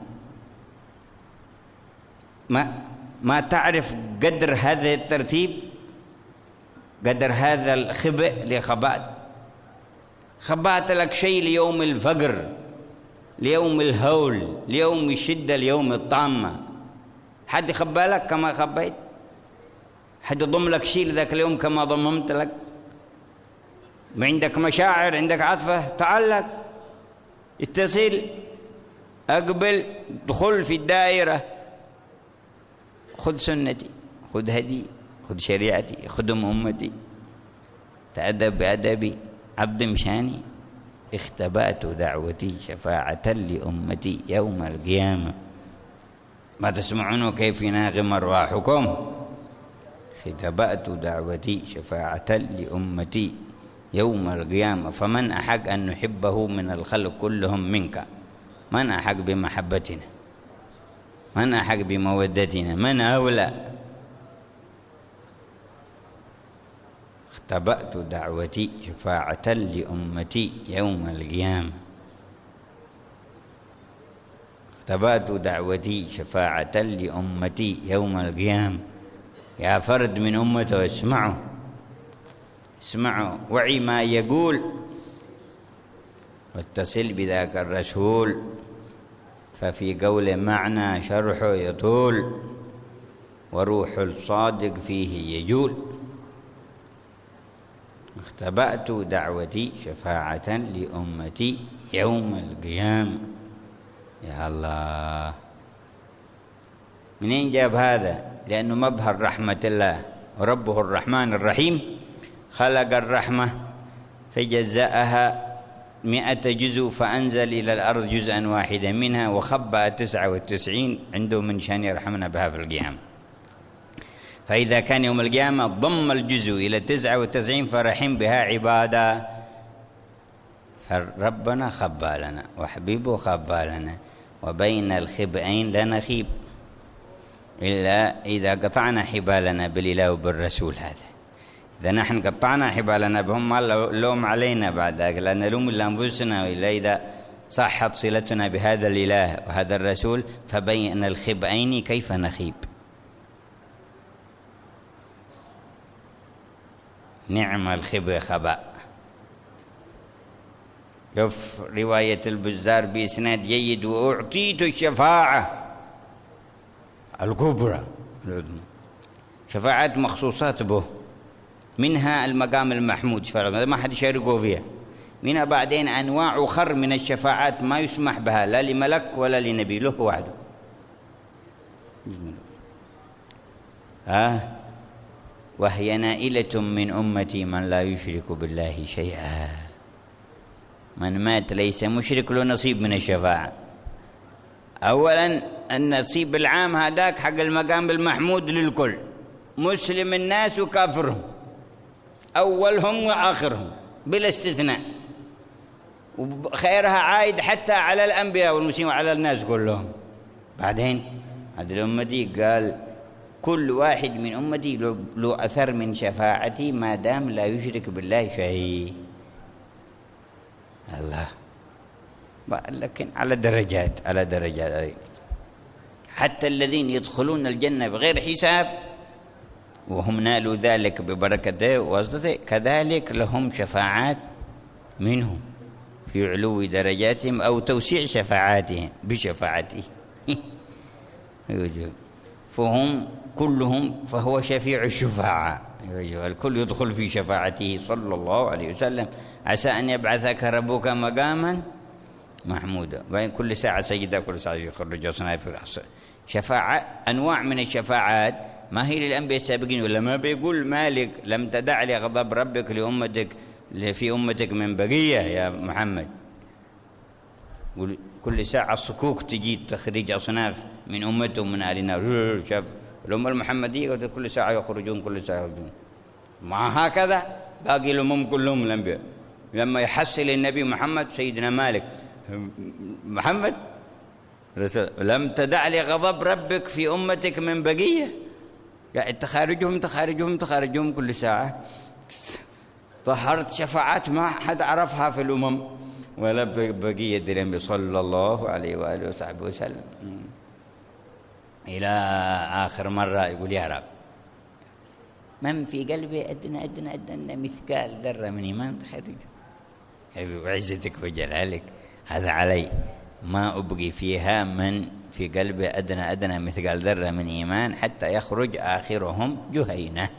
ما تعرف قدر هذا الترتيب، قدر هذا الخبء خبأت لك شيء ليوم الفقر، ليوم الهول، ليوم الشدة، ليوم الطامة. حد خبأ لك كما خبيت؟ حد ضم لك شيء لذاك اليوم كما ضممت لك؟ عندك مشاعر، عندك عاطفة، تعلق، اتصل، أقبل، دخل في الدائرة. خذ سنتي، خذ هدي، خذ شريعتي، خدم أمتي، تأدب بأدبي، عظم شاني. اختبأت دعوتي شفاعة لأمتي يوم القيامة. ما تسمعون كيف يناغم أرواحكم؟ اختبأت دعوتي شفاعة لأمتي يوم القيامة. فمن أحق أن نحبه من الخلق كلهم منك؟ من أحق بمحبتنا؟ من أحق بمودتنا؟ من أولى؟ اختبأت دعوتي شفاعة لأمتي يوم القيامة. اختبأت دعوتي شفاعة لأمتي يوم القيامة. يا فرد من أمته اسمعوا، اسمعوا، وعي ما يقول، واتصل بذاك الرسول، ففي قول معنى شرحه يطول، وروح الصادق فيه يجول. اختبأت دعوتي شفاعة لأمتي يوم القيامة. يا الله، منين جاب هذا؟ لأنه مظهر رحمة الله، وربه الرحمن الرحيم خلق الرحمة فجزأها 100 جزء، فأنزل إلى الأرض جزءا واحدا منها، وخبأ 99 عنده من شان يرحمنا بها في القيامة. فإذا كان يوم القيامة ضم الجزء إلى 99 فرحم بها عبادة. فربنا خبى لنا وحبيبه خبى لنا، وبين الخبئين لا نخيب إلا إذا قطعنا حبالنا بالإله وبالرسول. هذا إذا نحن قطعنا حبالنا بهم ما اللوم علينا بعد ذلك، لا نلوم إلا أنفسنا، وإلا إذا صحت صلتنا بهذا الإله وهذا الرسول، فبين الخبئين كيف نخيب. نعم الخبء خباء. شوف رواية البزار بإسناد جيد: وأعطيت الشفاعة الكبرى، شفاعات مخصوصات به، منها المقام المحمود ما حد يشاركه فيها، منها بعدين أنواع أخر من الشفاعات ما يسمح بها لا لملك ولا لنبي، له وحده. وهي نائلة من أمتي من لا يشرك بالله شيئا. من مات ليس مشرك له نصيب من الشفاعة. أولا النصيب العام هذاك حق المقام المحمود للكل، مسلم الناس وكافرهم، أولهم وآخرهم بلا استثناء، وخيرها عايد حتى على الأنبياء والمسلمين وعلى الناس كلهم. بعدين هذه الأمة دي قال كل واحد من أمتي له أثر من شفاعتي ما دام لا يشرك بالله شيء. الله، لكن على درجات على درجات. حتى الذين يدخلون الجنة بغير حساب وهم نالوا ذلك ببركته وواسطته كذلك لهم شفاعات منه في علو درجاتهم أو توسيع شفاعاتهم بشفاعته. فهم كلهم فهو شفيع الشفاعة، الكل يدخل في شفاعته صلى الله عليه وسلم. عسى أن يبعثك ربك مقاما محمودا. بين كل ساعة سجدة، كل ساعة يخرج صنائف شفاعة. أنواع من الشفاعات ما هي للأنبياء السابقين، ولا ما بيقول مالك لم تدع لغضب ربك لأمتك في أمتك من بقية يا محمد. كل ساعة صكوك تجي تخرج أصناف من أمتهم من آل النار. شاف الأمة المحمدية كل ساعة يخرجون، كل ساعة يخرجون. مع هكذا باقي الأمم كلهم الأنبياء. لما يحصل النبي محمد سيدنا مالك محمد رسول لم تدع لغضب ربك في أمتك من بقية، قاعد تخارجهم كل ساعة. طهرت شفاعات ما حد عرفها في الأمم ولا بقية النبي صلى الله عليه وآله وصحبه وسلم. إلى آخر مرة يقول يا رب من في قلبي أدنى مثقال ذرة من إيمان تخرجه وعزتك وجلالك، هذا علي ما أبقي فيها من في قلبي أدنى مثقال ذرة من إيمان حتى يخرج آخرهم جهينة.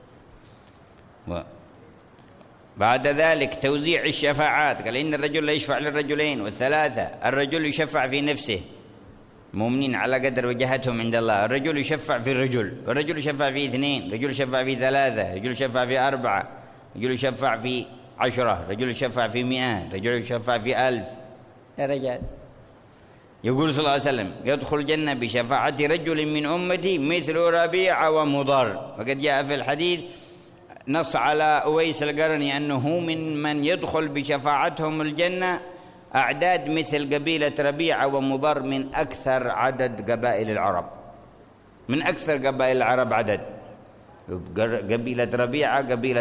بعد ذلك توزيع الشفاعات. قال إن الرجل لا يشفع للرجلين والثلاثة. الرجل يشفع في نفسه، مؤمنين على قدر وجهتهم عند الله. الرجل يشفع في الرجل، والرجل يشفع في 2، الرجل يشفع في 3، الرجل يشفع في 4، الرجل يشفع في 10، الرجل يشفع في 100، الرجل يشفع في 1000 درجات. يقول صلى الله عليه وسلم يدخل الجنة بشفاعة رجل من أمتي مثل ربيعة ومضر. وقد جاء في الحديث نص على أويس القرني أنه من يدخل بشفاعتهم الجنة أعداد مثل قبيلة ربيعة ومضر من أكثر عدد قبائل العرب، من أكثر قبائل العرب عدد. قبيلة ربيعة قبيلة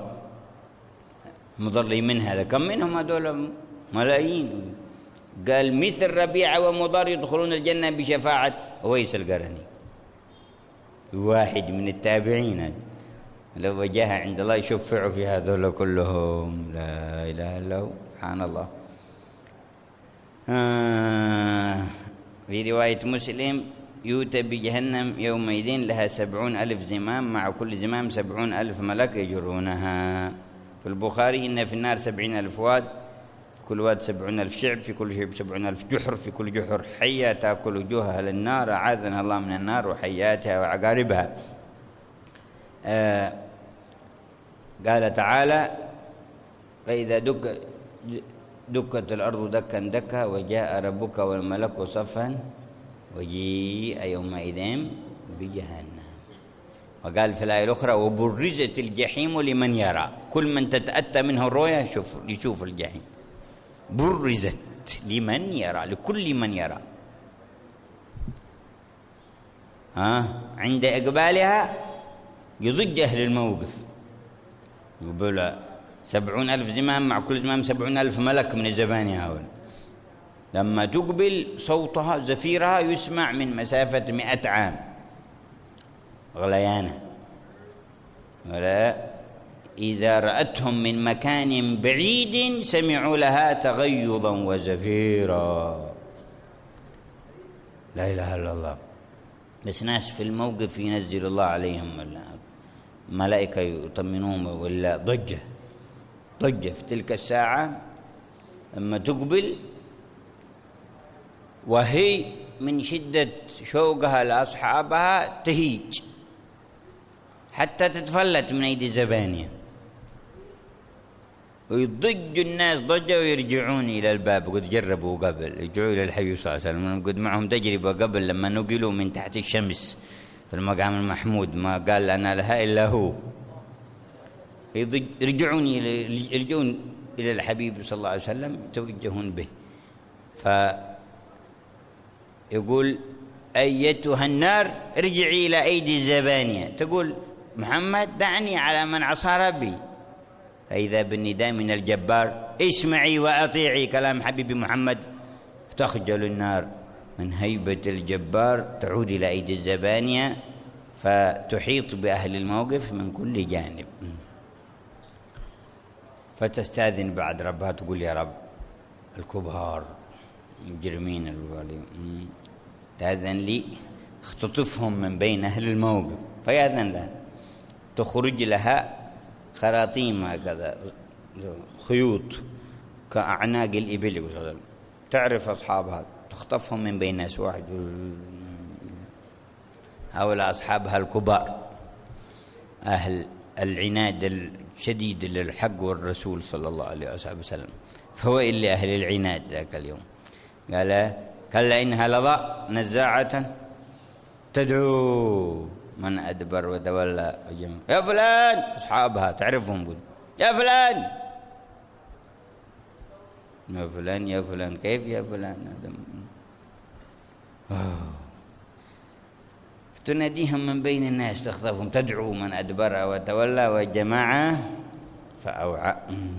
مضر من هذا كم منهم؟ هذول ملايين. قال مثل ربيعة ومضر يدخلون الجنة بشفاعة أويس القرني، واحد من التابعين. لو وجاها عند الله يشفعوا في هذول كلهم، لا إله إلا هو سبحان الله. في رواية مسلم يؤتى بجهنم يومئذ لها 70,000 زمام، مع كل زمام 70,000 ملك يجرونها. في البخاري إن في النار 70,000 واد، في كل واد 70,000 شعب، في كل شعب 70,000 جحر، في كل جحر حية تأكل وجوهها للنار. أعاذنا الله من النار وحياتها وعقاربها. قال تعالى فإذا دكت الأرض دكا دكا وجاء ربك والملك صفا وجيء يومئذ بجهنم. وقال في الآية الأخرى وبرزت الجحيم لمن يرى، كل من تتأتى منه الرؤيا يشوف الجحيم. برزت لمن يرى، لكل من يرى. عند إقبالها يضج أهل الموقف. يقول 70,000 زمام، مع كل زمام 70,000 ملك من الزبانية هؤلاء. لما تقبل صوتها زفيرها يسمع من مسافة 100 عام غليانة. ولا إذا رأتهم من مكان بعيد سمعوا لها تغيظا وزفيرا. لا إله إلا الله. بس ناس في الموقف ينزل الله عليهم ملائكة يطمنوهم ولا ضجة في تلك الساعة لما تقبل، وهي من شدة شوقها لأصحابها تهيج حتى تتفلت من أيدي زبانية، ويضج الناس ضجة ويرجعون إلى الباب. قد جربوا قبل، يرجعوا إلى الحي صلى الله عليه وسلم، قد معهم تجربة قبل لما نقلوا من تحت الشمس في المقام المحمود، ما قال لنا لها إلا هو. يرجعون إلى الحبيب صلى الله عليه وسلم يتوجهون به، فيقول أيتها النار ارجعي إلى أيدي الزبانية، تقول محمد دعني على من عصى ربي، فإذا بالنداء من الجبار اسمعي وأطيعي كلام حبيبي محمد، تخجل النار من هيبة الجبار، تعود إلى أيدي الزبانية فتحيط بأهل الموقف من كل جانب، فتستاذن بعد ربها تقول يا رب الكبار المجرمين الوالي تأذن لي اختطفهم من بين أهل الموقف، فيأذن لها، تخرج لها خراطيم هكذا خيوط كأعناق الإبل، تعرف أصحابها تخطفهم من بين ناس واحد. هؤلاء أصحابها الكبار أهل العناد الشديد للحق والرسول صلى الله عليه وسلم، فويل لأهل العناد ذاك اليوم. قال كلا إنها لظى نزاعة تدعو من أدبر وتولى وجمع. يا فلان، أصحابها تعرفهم، قل يا فلان يا فلان يا فلان، كيف يا فلان؟ تناديهم من بين الناس، تخطفهم، تدعو من أدبر وتولى وجمع فأوعى.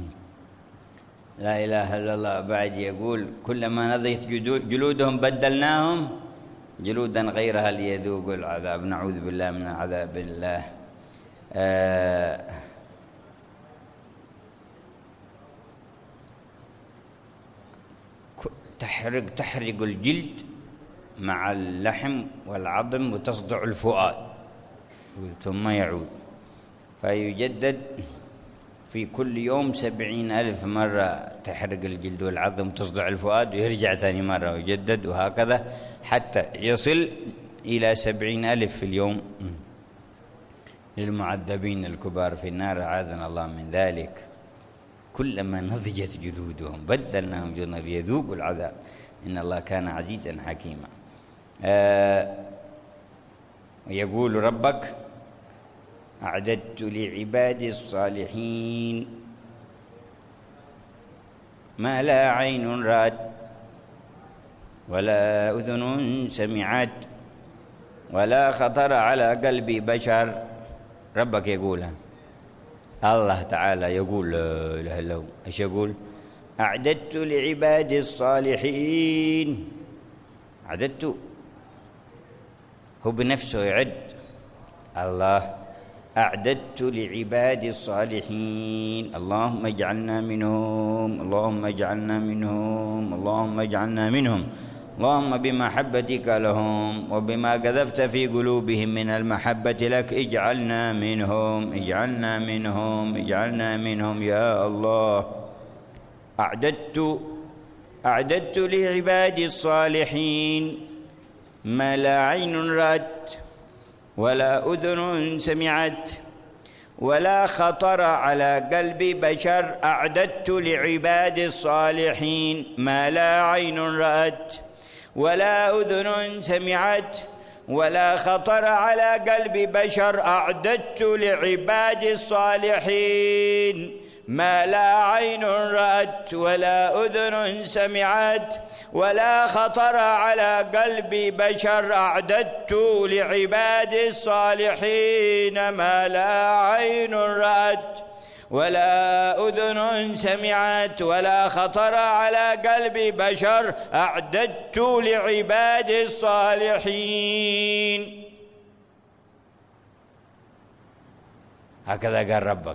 لا إله إلا الله. بعد يقول كلما نضجت جلودهم بدلناهم جلودا غيرها ليذوقوا العذاب. نعوذ بالله من عذاب الله. تحرق الجلد مع اللحم والعظم وتصدع الفؤاد ثم يعود، فيجدد في كل يوم 70,000 مرة تحرق الجلد والعظم وتصدع الفؤاد، ويرجع ثاني مرة ويجدد، وهكذا حتى يصل إلى 70,000 في اليوم للمعذبين الكبار في النار، أعاذنا الله من ذلك. كلما نضجت جلودهم بدلناهم جلودا ليذوقوا العذاب إن الله كان عزيزا حكيما. ويقول ربك أعددت لعبادي الصالحين ما لا عين رأت ولا أذن سمعت ولا خطر على قلب بشر. ربك يقولها، الله تعالى يقول لا إله إلا هو. إيش يقول؟ أعددت لعبادي الصالحين. أعددت، هو بنفسه يعد. الله أعددت لعبادي الصالحين، اللهم اجعلنا منهم، اللهم اجعلنا منهم، اللهم اجعلنا منهم، اللهم بمحبتك لهم وبما قذفت في قلوبهم من المحبة لك اجعلنا منهم، اجعلنا منهم، اجعلنا منهم يا الله. أعددت لعبادي الصالحين ما لا عين رأت ولا أذن سمعت ولا خطر على قلب بشر. أعددت لعبادي الصالحين ما لا عين رأت ولا أذن سمعت ولا خطر على قلب بشر. أعددت لعبادي الصالحين ما لا عين رأت ولا أذن سمعت ولا خطر على قلب بشر. أعددت لعبادي الصالحين ما لا عين رأت ولا أذن سمعت ولا خطر على قلب بشر أعددت لعبادي الصالحين. هكذا قال ربك،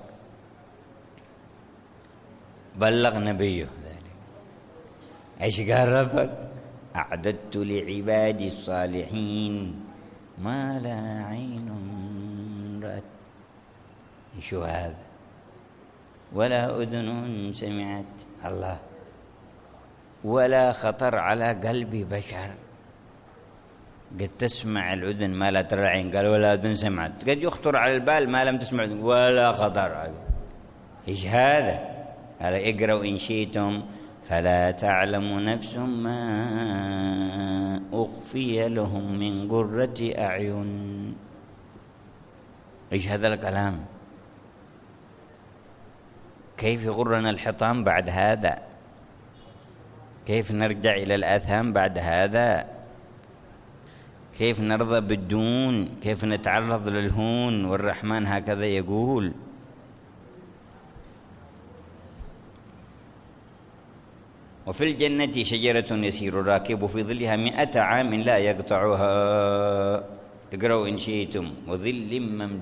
بلغ نبيه ذلك. ايش قال ربك؟ أعددت لعبادي الصالحين ما لا عين رأت. شو هذا؟ ولا أذن سمعت، الله، ولا خطر على قلب بشر. قد تسمع الأذن ما لا ترى العين، قال ولا أذن سمعت. قد يخطر على البال ما لم تسمع ولا خطر. إيش هذا؟ قال اقرأوا إن شئتم فلا تعلم نفس ما أخفي لهم من قرة أعين. إيش هذا الكلام؟ كيف يغرنا الحطام بعد هذا؟ كيف نرجع إلى الآثام بعد هذا؟ كيف نرضى بالدون؟ كيف نتعرض للهون؟ والرحمن هكذا يقول. وفي الجنة شجرة يسير الراكب في ظلها 100 عام لا يقطعها. اقرأوا إن شئتم. وظل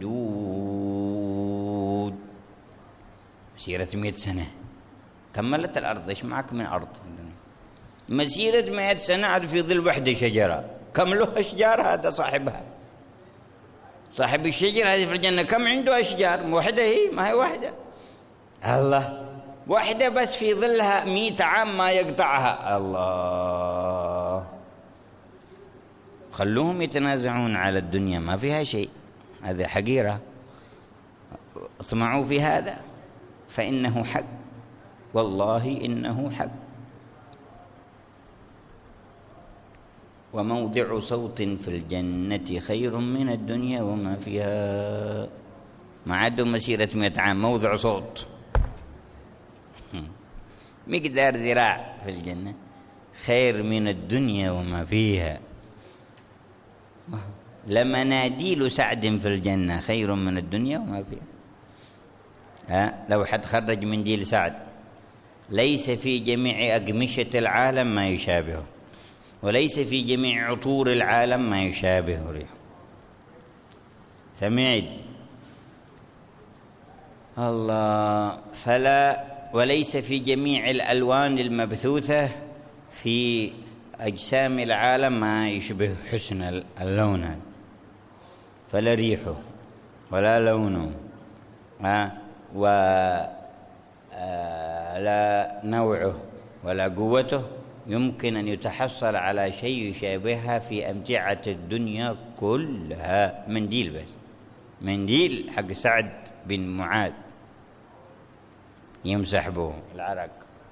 ممدود، مسيرة 100 سنة. كملت الأرض. إيش معك من أرض؟ مسيرة 100 سنة عاد في ظل وحدة شجرة. كم له أشجار هذا صاحبها؟ صاحب الشجرة هذه في الجنة كم عنده أشجار؟ واحدة هي، ما هي واحدة. الله، واحدة بس في ظلها 100 عام ما يقطعها. الله، خلوهم يتنازعون على الدنيا ما فيها شيء، هذه حقيرة. اطمعوا في هذا فإنه حق، والله إنه حق. وموضع صوت في الجنة خير من الدنيا وما فيها. ما عندهم مسيرة 100 عام، موضع صوت مقدار ذراع في الجنة خير من الدنيا وما فيها. لمناديل سعد في الجنة خير من الدنيا وما فيها. لو حد خرج منديل سعد ليس في جميع أقمشة العالم ما يشابهه، وليس في جميع عطور العالم ما يشابه ريحه. سمعت؟ الله. وليس في جميع الألوان المبثوثة في أجسام العالم ما يشبه حسن اللون، فلا ريحه ولا لونه ولا نوعه ولا قوته يمكن أن يتحصل على شيء يشابهها في أمتعة الدنيا كلها. منديل بس، منديل حق سعد بن معاذ يمسح به العرق.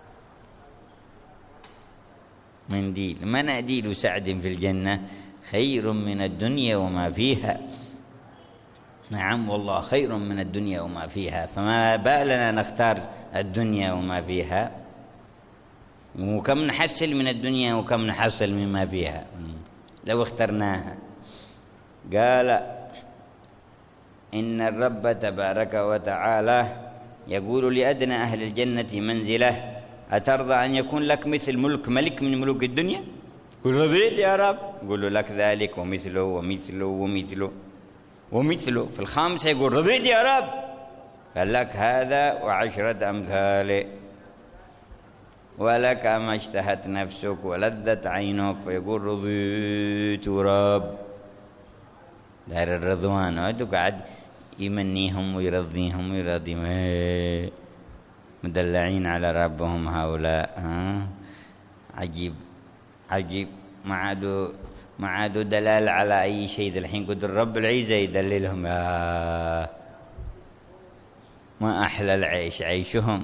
منديل. مناديل سعد في الجنة خير من الدنيا وما فيها. نعم والله خير من الدنيا وما فيها. فما بالنا نختار الدنيا وما فيها؟ وكم نحصل من الدنيا وكم نحصل مما فيها لو اخترناها. قال إن الرب تبارك وتعالى يقول لأدنى أهل الجنة منزله أترضى أن يكون لك مثل ملك من ملوك الدنيا؟ قل رضيت يا رب. يقول له لك ذلك ومثله ومثله ومثله ومثله. في الخامسة يقول رضيت يا رب. قال لك هذا و10 أمثاله. ولك ما اشتهت نفسك ولذت عينك. فيقول رضيت رب. دار الرضوان. هذا قاعد يمنيهم ويرضيهم ويرضيهم. مدلعين على ربهم هؤلاء. عجيب عجيب. ما عادوا دلال على أي شيء. الحين قد الرب العزة يدللهم. ما أحلى العيش عيشهم.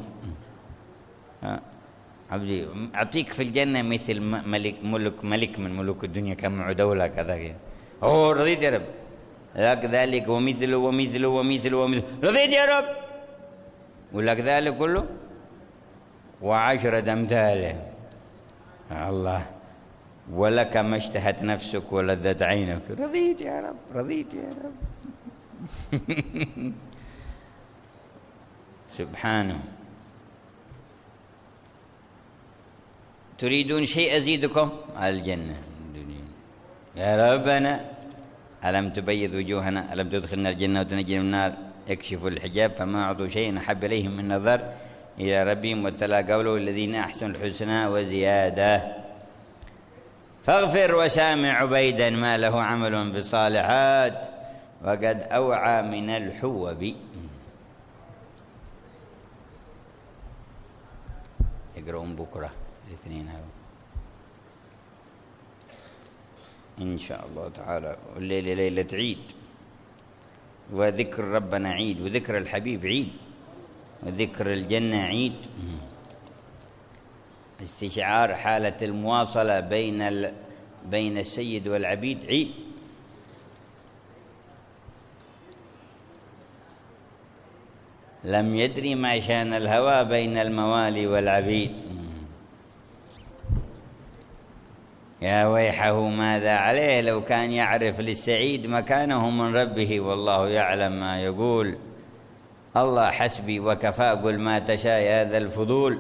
عبدي أعطيك في الجنة مثل ملك من ملوك الدنيا كم معه دولة كذا. رضيت يا رب. لك ذلك ومثله ومثله ومثله ومثله. رضيت يا رب. ولك ذلك كله و10 أمثاله. الله. ولك ما اشتهت نفسك ولذت عينك. رضيت يا رب. رضيت يا رب. سبحانه. تريدون شيء أزيدكم؟ الجنة. يا ربنا ألم تبيض وجوهنا، ألم تدخلنا الجنة وتنجينا من النار، اكشفوا الحجاب فما أعطوا شيئا أحب إليهم من نظر إلى ربهم، وتلا قوله الذين أحسنوا الحسنى وزيادة. فاغفر وسامع عبيدا ما له عمل بالصالحات وقد أوعى من الحوب. يقرؤون بكرة الاثنين هذا إن شاء الله تعالى. والليلة ليلة عيد، وذكر ربنا عيد، وذكر الحبيب عيد، وذكر الجنة عيد. استشعار حالة المواصلة بين السيد والعبيد عيد. لم يدري ما شان الهوى بين الموالي والعبيد. يا ويحه ماذا عليه لو كان يعرف للسعيد مكانه من ربه والله يعلم ما يقول. الله حسبي وكفى قل ما تشاء يا ذا الفضول.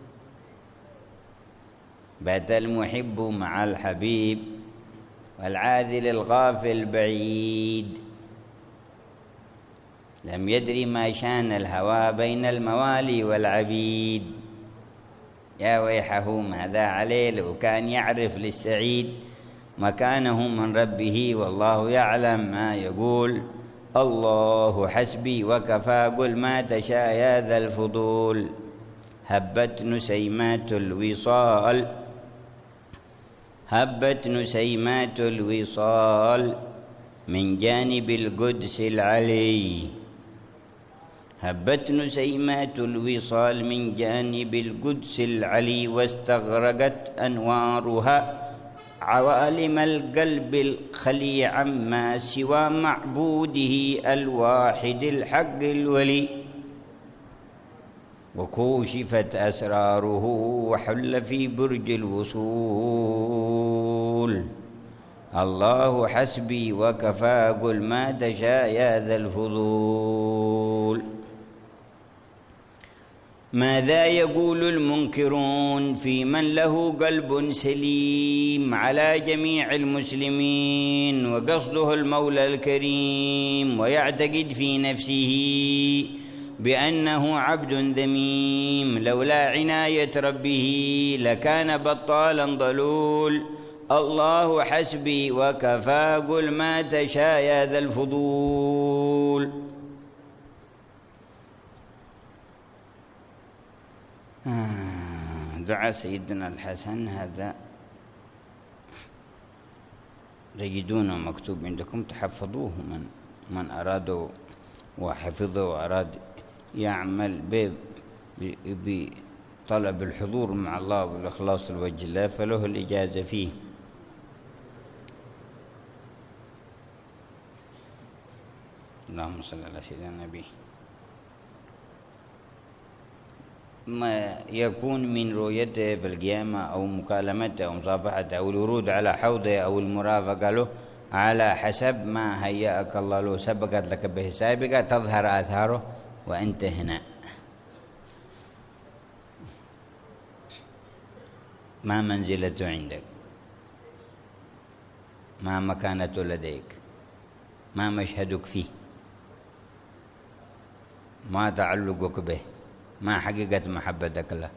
بات المحب مع الحبيب والعاذل الغافل بعيد. لم يدري ما شان الهوى بين الموالي والعبيد. يا ويحه ماذا عليه لو كان يعرف للسعيد مكانه من ربه والله يعلم ما يقول. الله حسبي وكفى قل ما تشاء يا ذا الفضول. هبت نسيمات الوصال، هبت نسيمات الوصال من جانب القدس العلي. هبت نسيمات الوصال من جانب القدس العلي واستغرقت أنوارها عوالم القلب الخلي عما سوى معبوده الواحد الحق الولي. وكوشفت أسراره وحل في برج الوصول. الله حسبي وكفى قل ما تشاء يا ذا الفضول. ماذا يقول المنكرون في من له قلب سليم على جميع المسلمين وقصده المولى الكريم ويعتقد في نفسه بأنه عبد ذميم لولا عناية ربه لكان بطالا ضلول. الله حسبي وكفى قل ما تشاء يا ذا الفضول. دعاء سيدنا الحسن هذا تجدونه مكتوب عندكم تحفظوه من أراد وحفظه وأراد يعمل بطلب الحضور مع الله والإخلاص لوجه الله فله الإجازة فيه. اللهم صل على سيدنا النبي. ما يكون من رؤيته في القيامة أو مكالمته أو مصافحته أو الورود على حوضه أو المرافقة له على حسب ما هيأك الله له. سبقت لك به سابقة تظهر آثاره وأنت هنا. ما منزلته عندك، ما مكانته لديك، ما مشهدك فيه، ما تعلقك به، ما حقيقة محبتك له،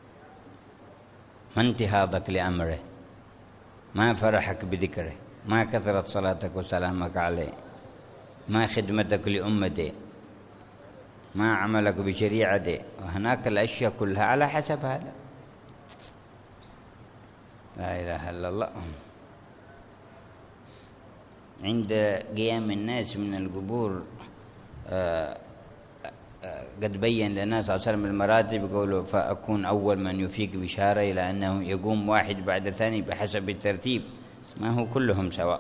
ما انتهاضك لأمره، ما فرحك بذكره، ما كثرة صلاتك وسلامك عليه، ما خدمتك لأمته، ما عملك بشريعته. وهناك الأشياء كلها على حسب هذا. لا إله إلا الله. عند قيام الناس من القبور قد بين لنا صلى الله عليه وسلم المراتب، يقولوا فأكون أول من يفيق بشارة إلى أنه يقوم واحد بعد ثاني بحسب الترتيب، ما هو كلهم سواء.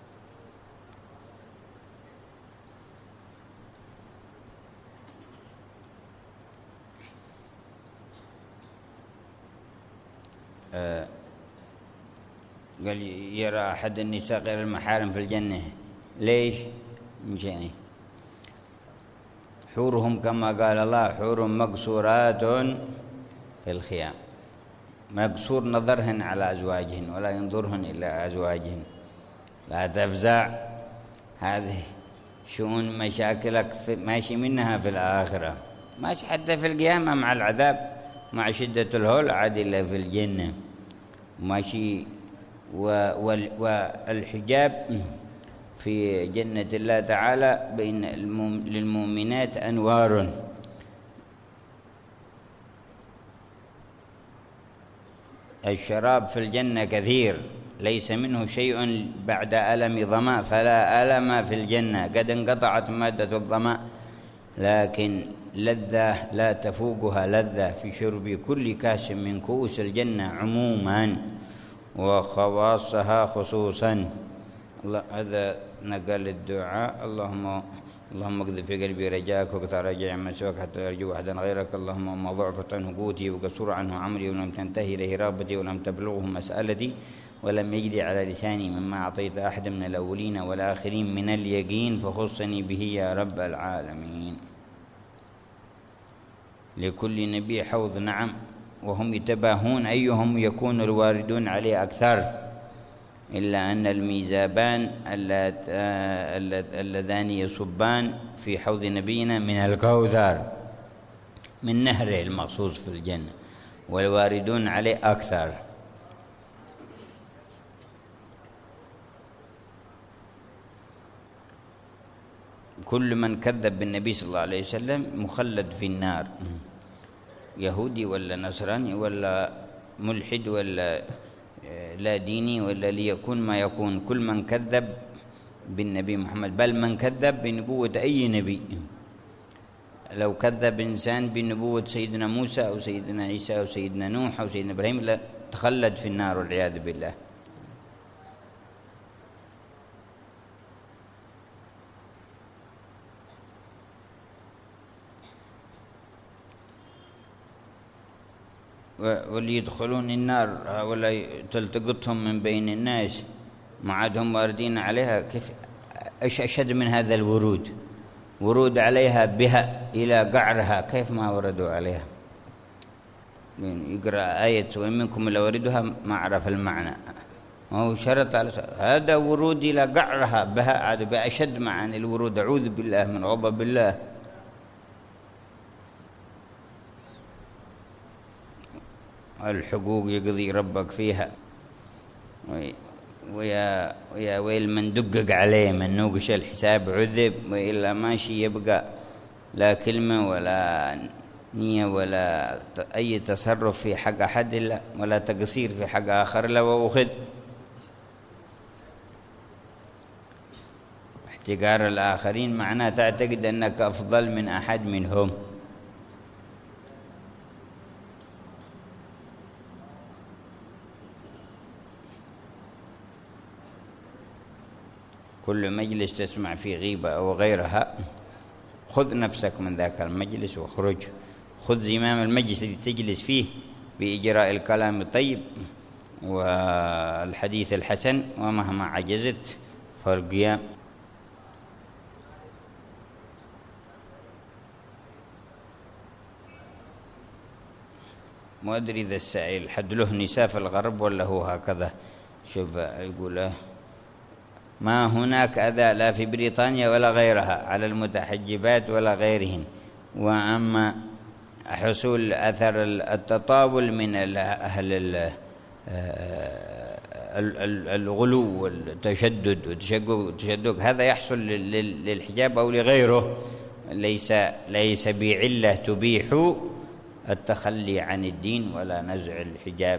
قال يرى أحد النساء غير المحارم في الجنة. ليش؟ مشان حورهم كما قال الله حور مقصورات في الخيام، مقصور نظرهن على أزواجهن ولا ينظرهن إلى أزواجهن. لا تفزع، هذه شؤون مشاكلك ماشي منها في الآخرة، ماشي حتى في القيامة مع العذاب مع شدة الهول عاد إلا في الجنة ماشي. والحجاب في جنة الله تعالى بين للمؤمنات أنوار، الشراب في الجنة كثير ليس منه شيء بعد ألم ظمأ، فلا ألم في الجنة، قد انقطعت مادة الظمأ، لكن لذة لا تفوقها لذة في شرب كل كاس من كؤوس الجنة عموما وخواصها خصوصا. هذا نقل الدعاء. اللهم اقذف في قلبي رجاك وقطع رجاء من سواك حتى أرجو أحدا غيرك. اللهم ما ضعفت عنه قوتي وقصر عنه عمري ولم تنتهي إليه رغبتي ولم تبلغه مسألتي ولم يجري على لساني مما أعطيت أحد من الأولين والآخرين من اليقين فخصني به يا رب العالمين. لكل نبي حوض، نعم، وهم يتباهون أيهم يكون الواردون عليه أكثر، إلا أن الميزابان اللذان يصبان في حوض نبينا من الكوثر من نهره المخصوص في الجنة، والواردون عليه أكثر. كل من كذب بالنبي صلى الله عليه وسلم مخلد في النار، يهودي ولا نصراني ولا ملحد ولا لا ديني ولا ليكون ما يكون، كل من كذب بالنبي محمد، بل من كذب بنبوة أي نبي. لو كذب إنسان بنبوة سيدنا موسى أو سيدنا عيسى أو سيدنا نوح أو سيدنا إبراهيم لا تخلد في النار والعياذ بالله. واللي يدخلون النار ولا تلتقطهم من بين الناس ما عادهم واردين عليها، كيف ايش اشد من هذا الورود؟ ورود عليها بها الى قعرها، كيف ما وردوا عليها؟ يقرا آية وإن منكم لوردها ما عرف المعنى، ما هو شرط على هذا ورود الى قعرها بها، عاد بأشد معاني الورود. اعوذ بالله من غضب الله. الحقوق يقضي ربك فيها، ويا ويل من دقق عليه، من نوقش الحساب عذب، وإلا ماشي يبقى لا كلمة ولا نية ولا أي تصرف في حق أحد إلا ولا تقصير في حق آخر إلا وأخذ. احتقار الآخرين معناه تعتقد أنك أفضل من أحد منهم. كل مجلس تسمع فيه غيبة أو غيرها خذ نفسك من ذاك المجلس واخرج، خذ زمام المجلس الذي تجلس فيه بإجراء الكلام الطيب والحديث الحسن، ومهما عجزت فالقيام. ما أدري إذا السائل حد له نساء في الغرب ولا هو هكذا. شوف يقول ما هناك أذى لا في بريطانيا ولا غيرها على المتحجبات ولا غيرهن، وأما حصول أثر التطاول من أهل الغلو والتشدد والتشدق هذا يحصل للحجاب أو لغيره، ليس بعلة تبيح التخلي عن الدين ولا نزع الحجاب،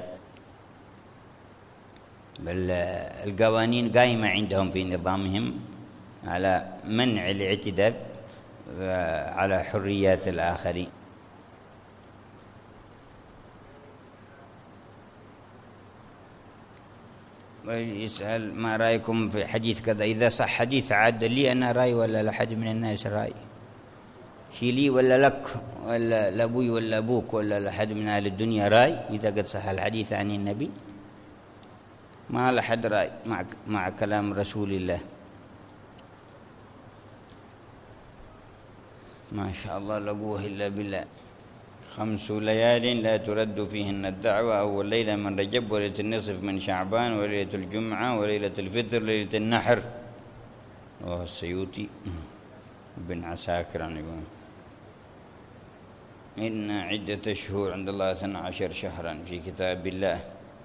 بل القوانين قائمة عندهم في نظامهم على منع الاعتداء على حريات الآخرين. ويسأل ما رأيكم في حديث كذا، إذا صح حديث عاد لي أنا رأي ولا لحد من الناس رأي؟ شي لي ولا لك ولا لأبوي ولا أبوك ولا لحد من أهل الدنيا رأي؟ إذا قد صح الحديث عن النبي ما لحد رأي مع كلام رسول الله. ما شاء الله لا قوة إلا بالله. 5 ليال لا ترد فيهن الدعوة: أول ليلة من رجب، وليلة النصف من شعبان، وليلة الجمعة، وليلة الفطر، ليلة النحر. رواه السيوطي بن عساكر عن ابن. إن عدة الشهور عند الله 12 شهرا في كتاب الله.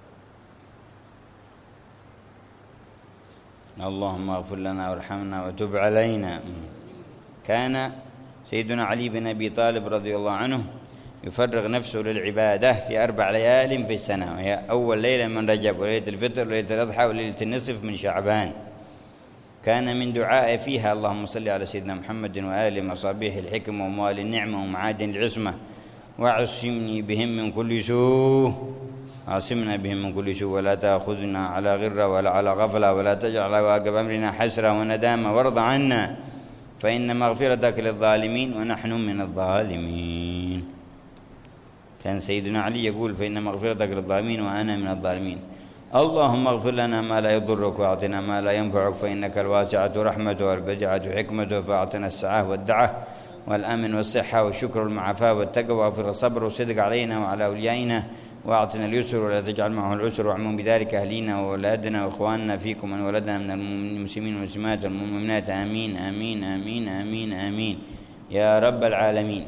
اللهم اغفر لنا وارحمنا وتب علينا. كان سيدنا علي بن أبي طالب رضي الله عنه يفرغ نفسه للعبادة في 4 ليال في السنة، وهي أول ليلة من رجب، وليلة الفطر، وليلة الأضحى، وليلة النصف من شعبان. كان من دعائه فيها: اللهم صل على سيدنا محمد وآله مصابيح الحكمة وأموال النعمة ومعادن العصمة، واعصمني بهم من كل سوء، عاصمنا بهم من كل سوء، ولا تأخذنا على غرة ولا على غفلة، ولا تجعل عواقب أمرنا حسرة وندامة، وارض عنا فإن مغفرتك للظالمين ونحن من الظالمين. كان سيدنا علي يقول: فإن مغفرتك للظالمين وأنا من الظالمين. اللهم اغفر لنا ما لا يضرك، واعطنا ما لا ينفعك، فإنك الواسعة رحمته والبديعة حكمته، فأعطنا السعة والدعة والأمن والصحة والشكر والمعافاة والتقوى، واغفر الصبر والصدق علينا وعلى أوليائنا، واعطنا اليسر ولا تجعل معه العسر، واعمل بذلك أهلينا وأولادنا وإخواننا فيكم من ولدنا من المسلمين والمسلمات والمؤمنات. آمين آمين آمين آمين آمين يا رب العالمين.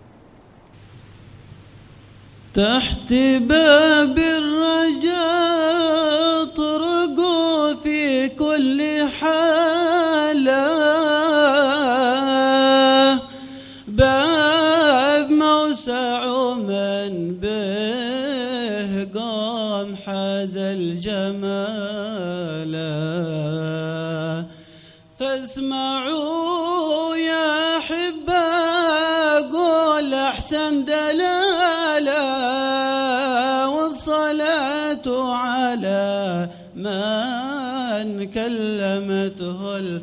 تحت باب الرجاء طرقوا في كل حالة، باب موسع من به قام حاز الجمال. فاسمعوا يا أحبة قول أحسن دلالة، والصلاة على من كلمته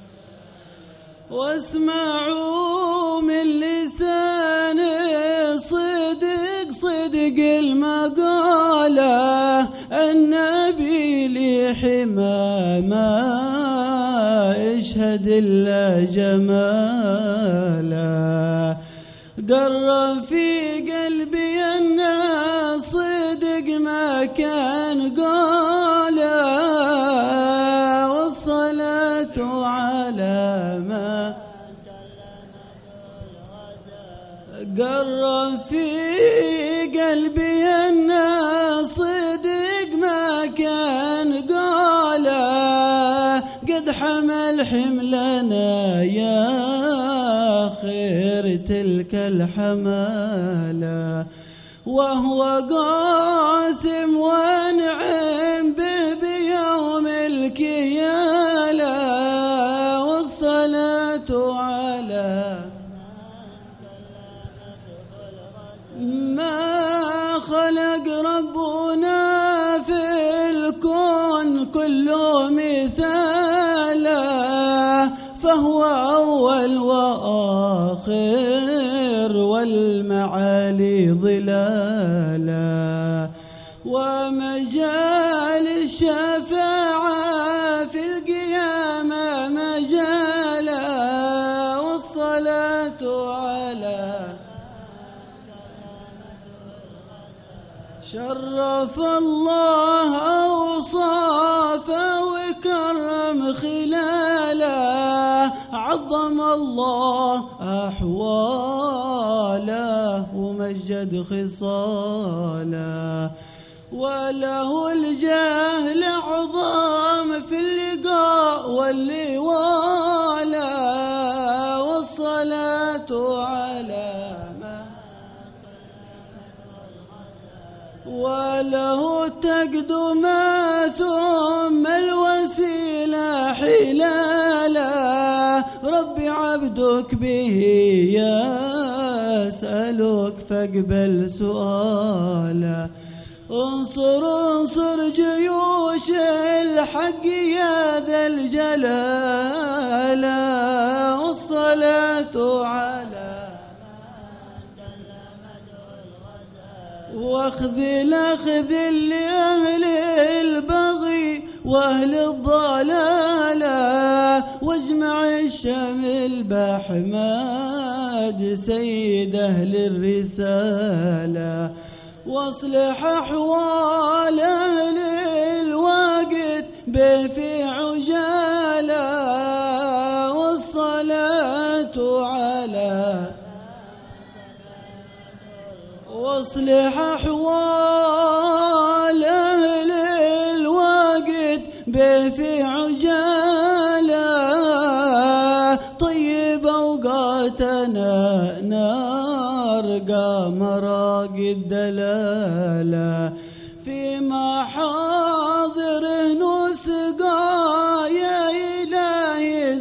واسمعوا من لسان صدق صدق المقالة، النبي لحمامة اشهد إلا جماله. قر في قلبي أن صدق ما كان قاله، والصلاة على ما قر في قلبي أن صدق ما كان قاله، قد حمل حملنا يا خير تلك الحمالة، وهو قاسم وانعم به بيوم الكيالة، والصلاة على ما خلق ربنا في الكون كله مثاله، فهو أول وآخر والمعالي ظلالا، ومجال الشفاعة في القيامة مجالا، والصلاة على شرف الله أوصافه وكرم خلاله، عظم الله أحواله ومجد خصاله، وله الجاه العظام في اللقاء واللواله، والصلاة على وله التقدم ثم الوسيلة حلالا، ربي عبدك به يسألك فاقبل سؤالا، انصر جيوش الحق يا ذا الجلال، والصلاة على واخذل لأهل البغي وأهل الضلالة، واجمع الشمل بحماية محمد سيد أهل الرسالة واصلح أحوال أهل الوقت بفي عجالة والصلاة على واصلح أحوال أهل الوقت بفي عجالة طيب أوقاتنا نرقى مراق الدلالة فيما حاضر نسقى يا إلهي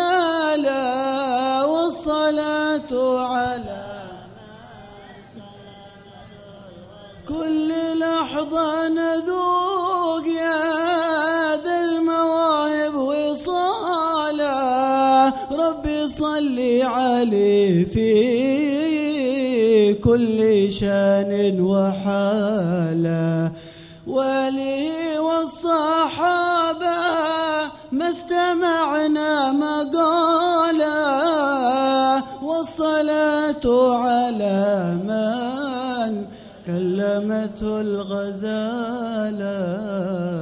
زلالة والصلاة على كل لحظة نذوق يا ذا المواهب وصالة ربي صل عليه في كل شان وحالة ولي والصحابة ما استمعنا مقالة والصلاة على من كلمته الغزالة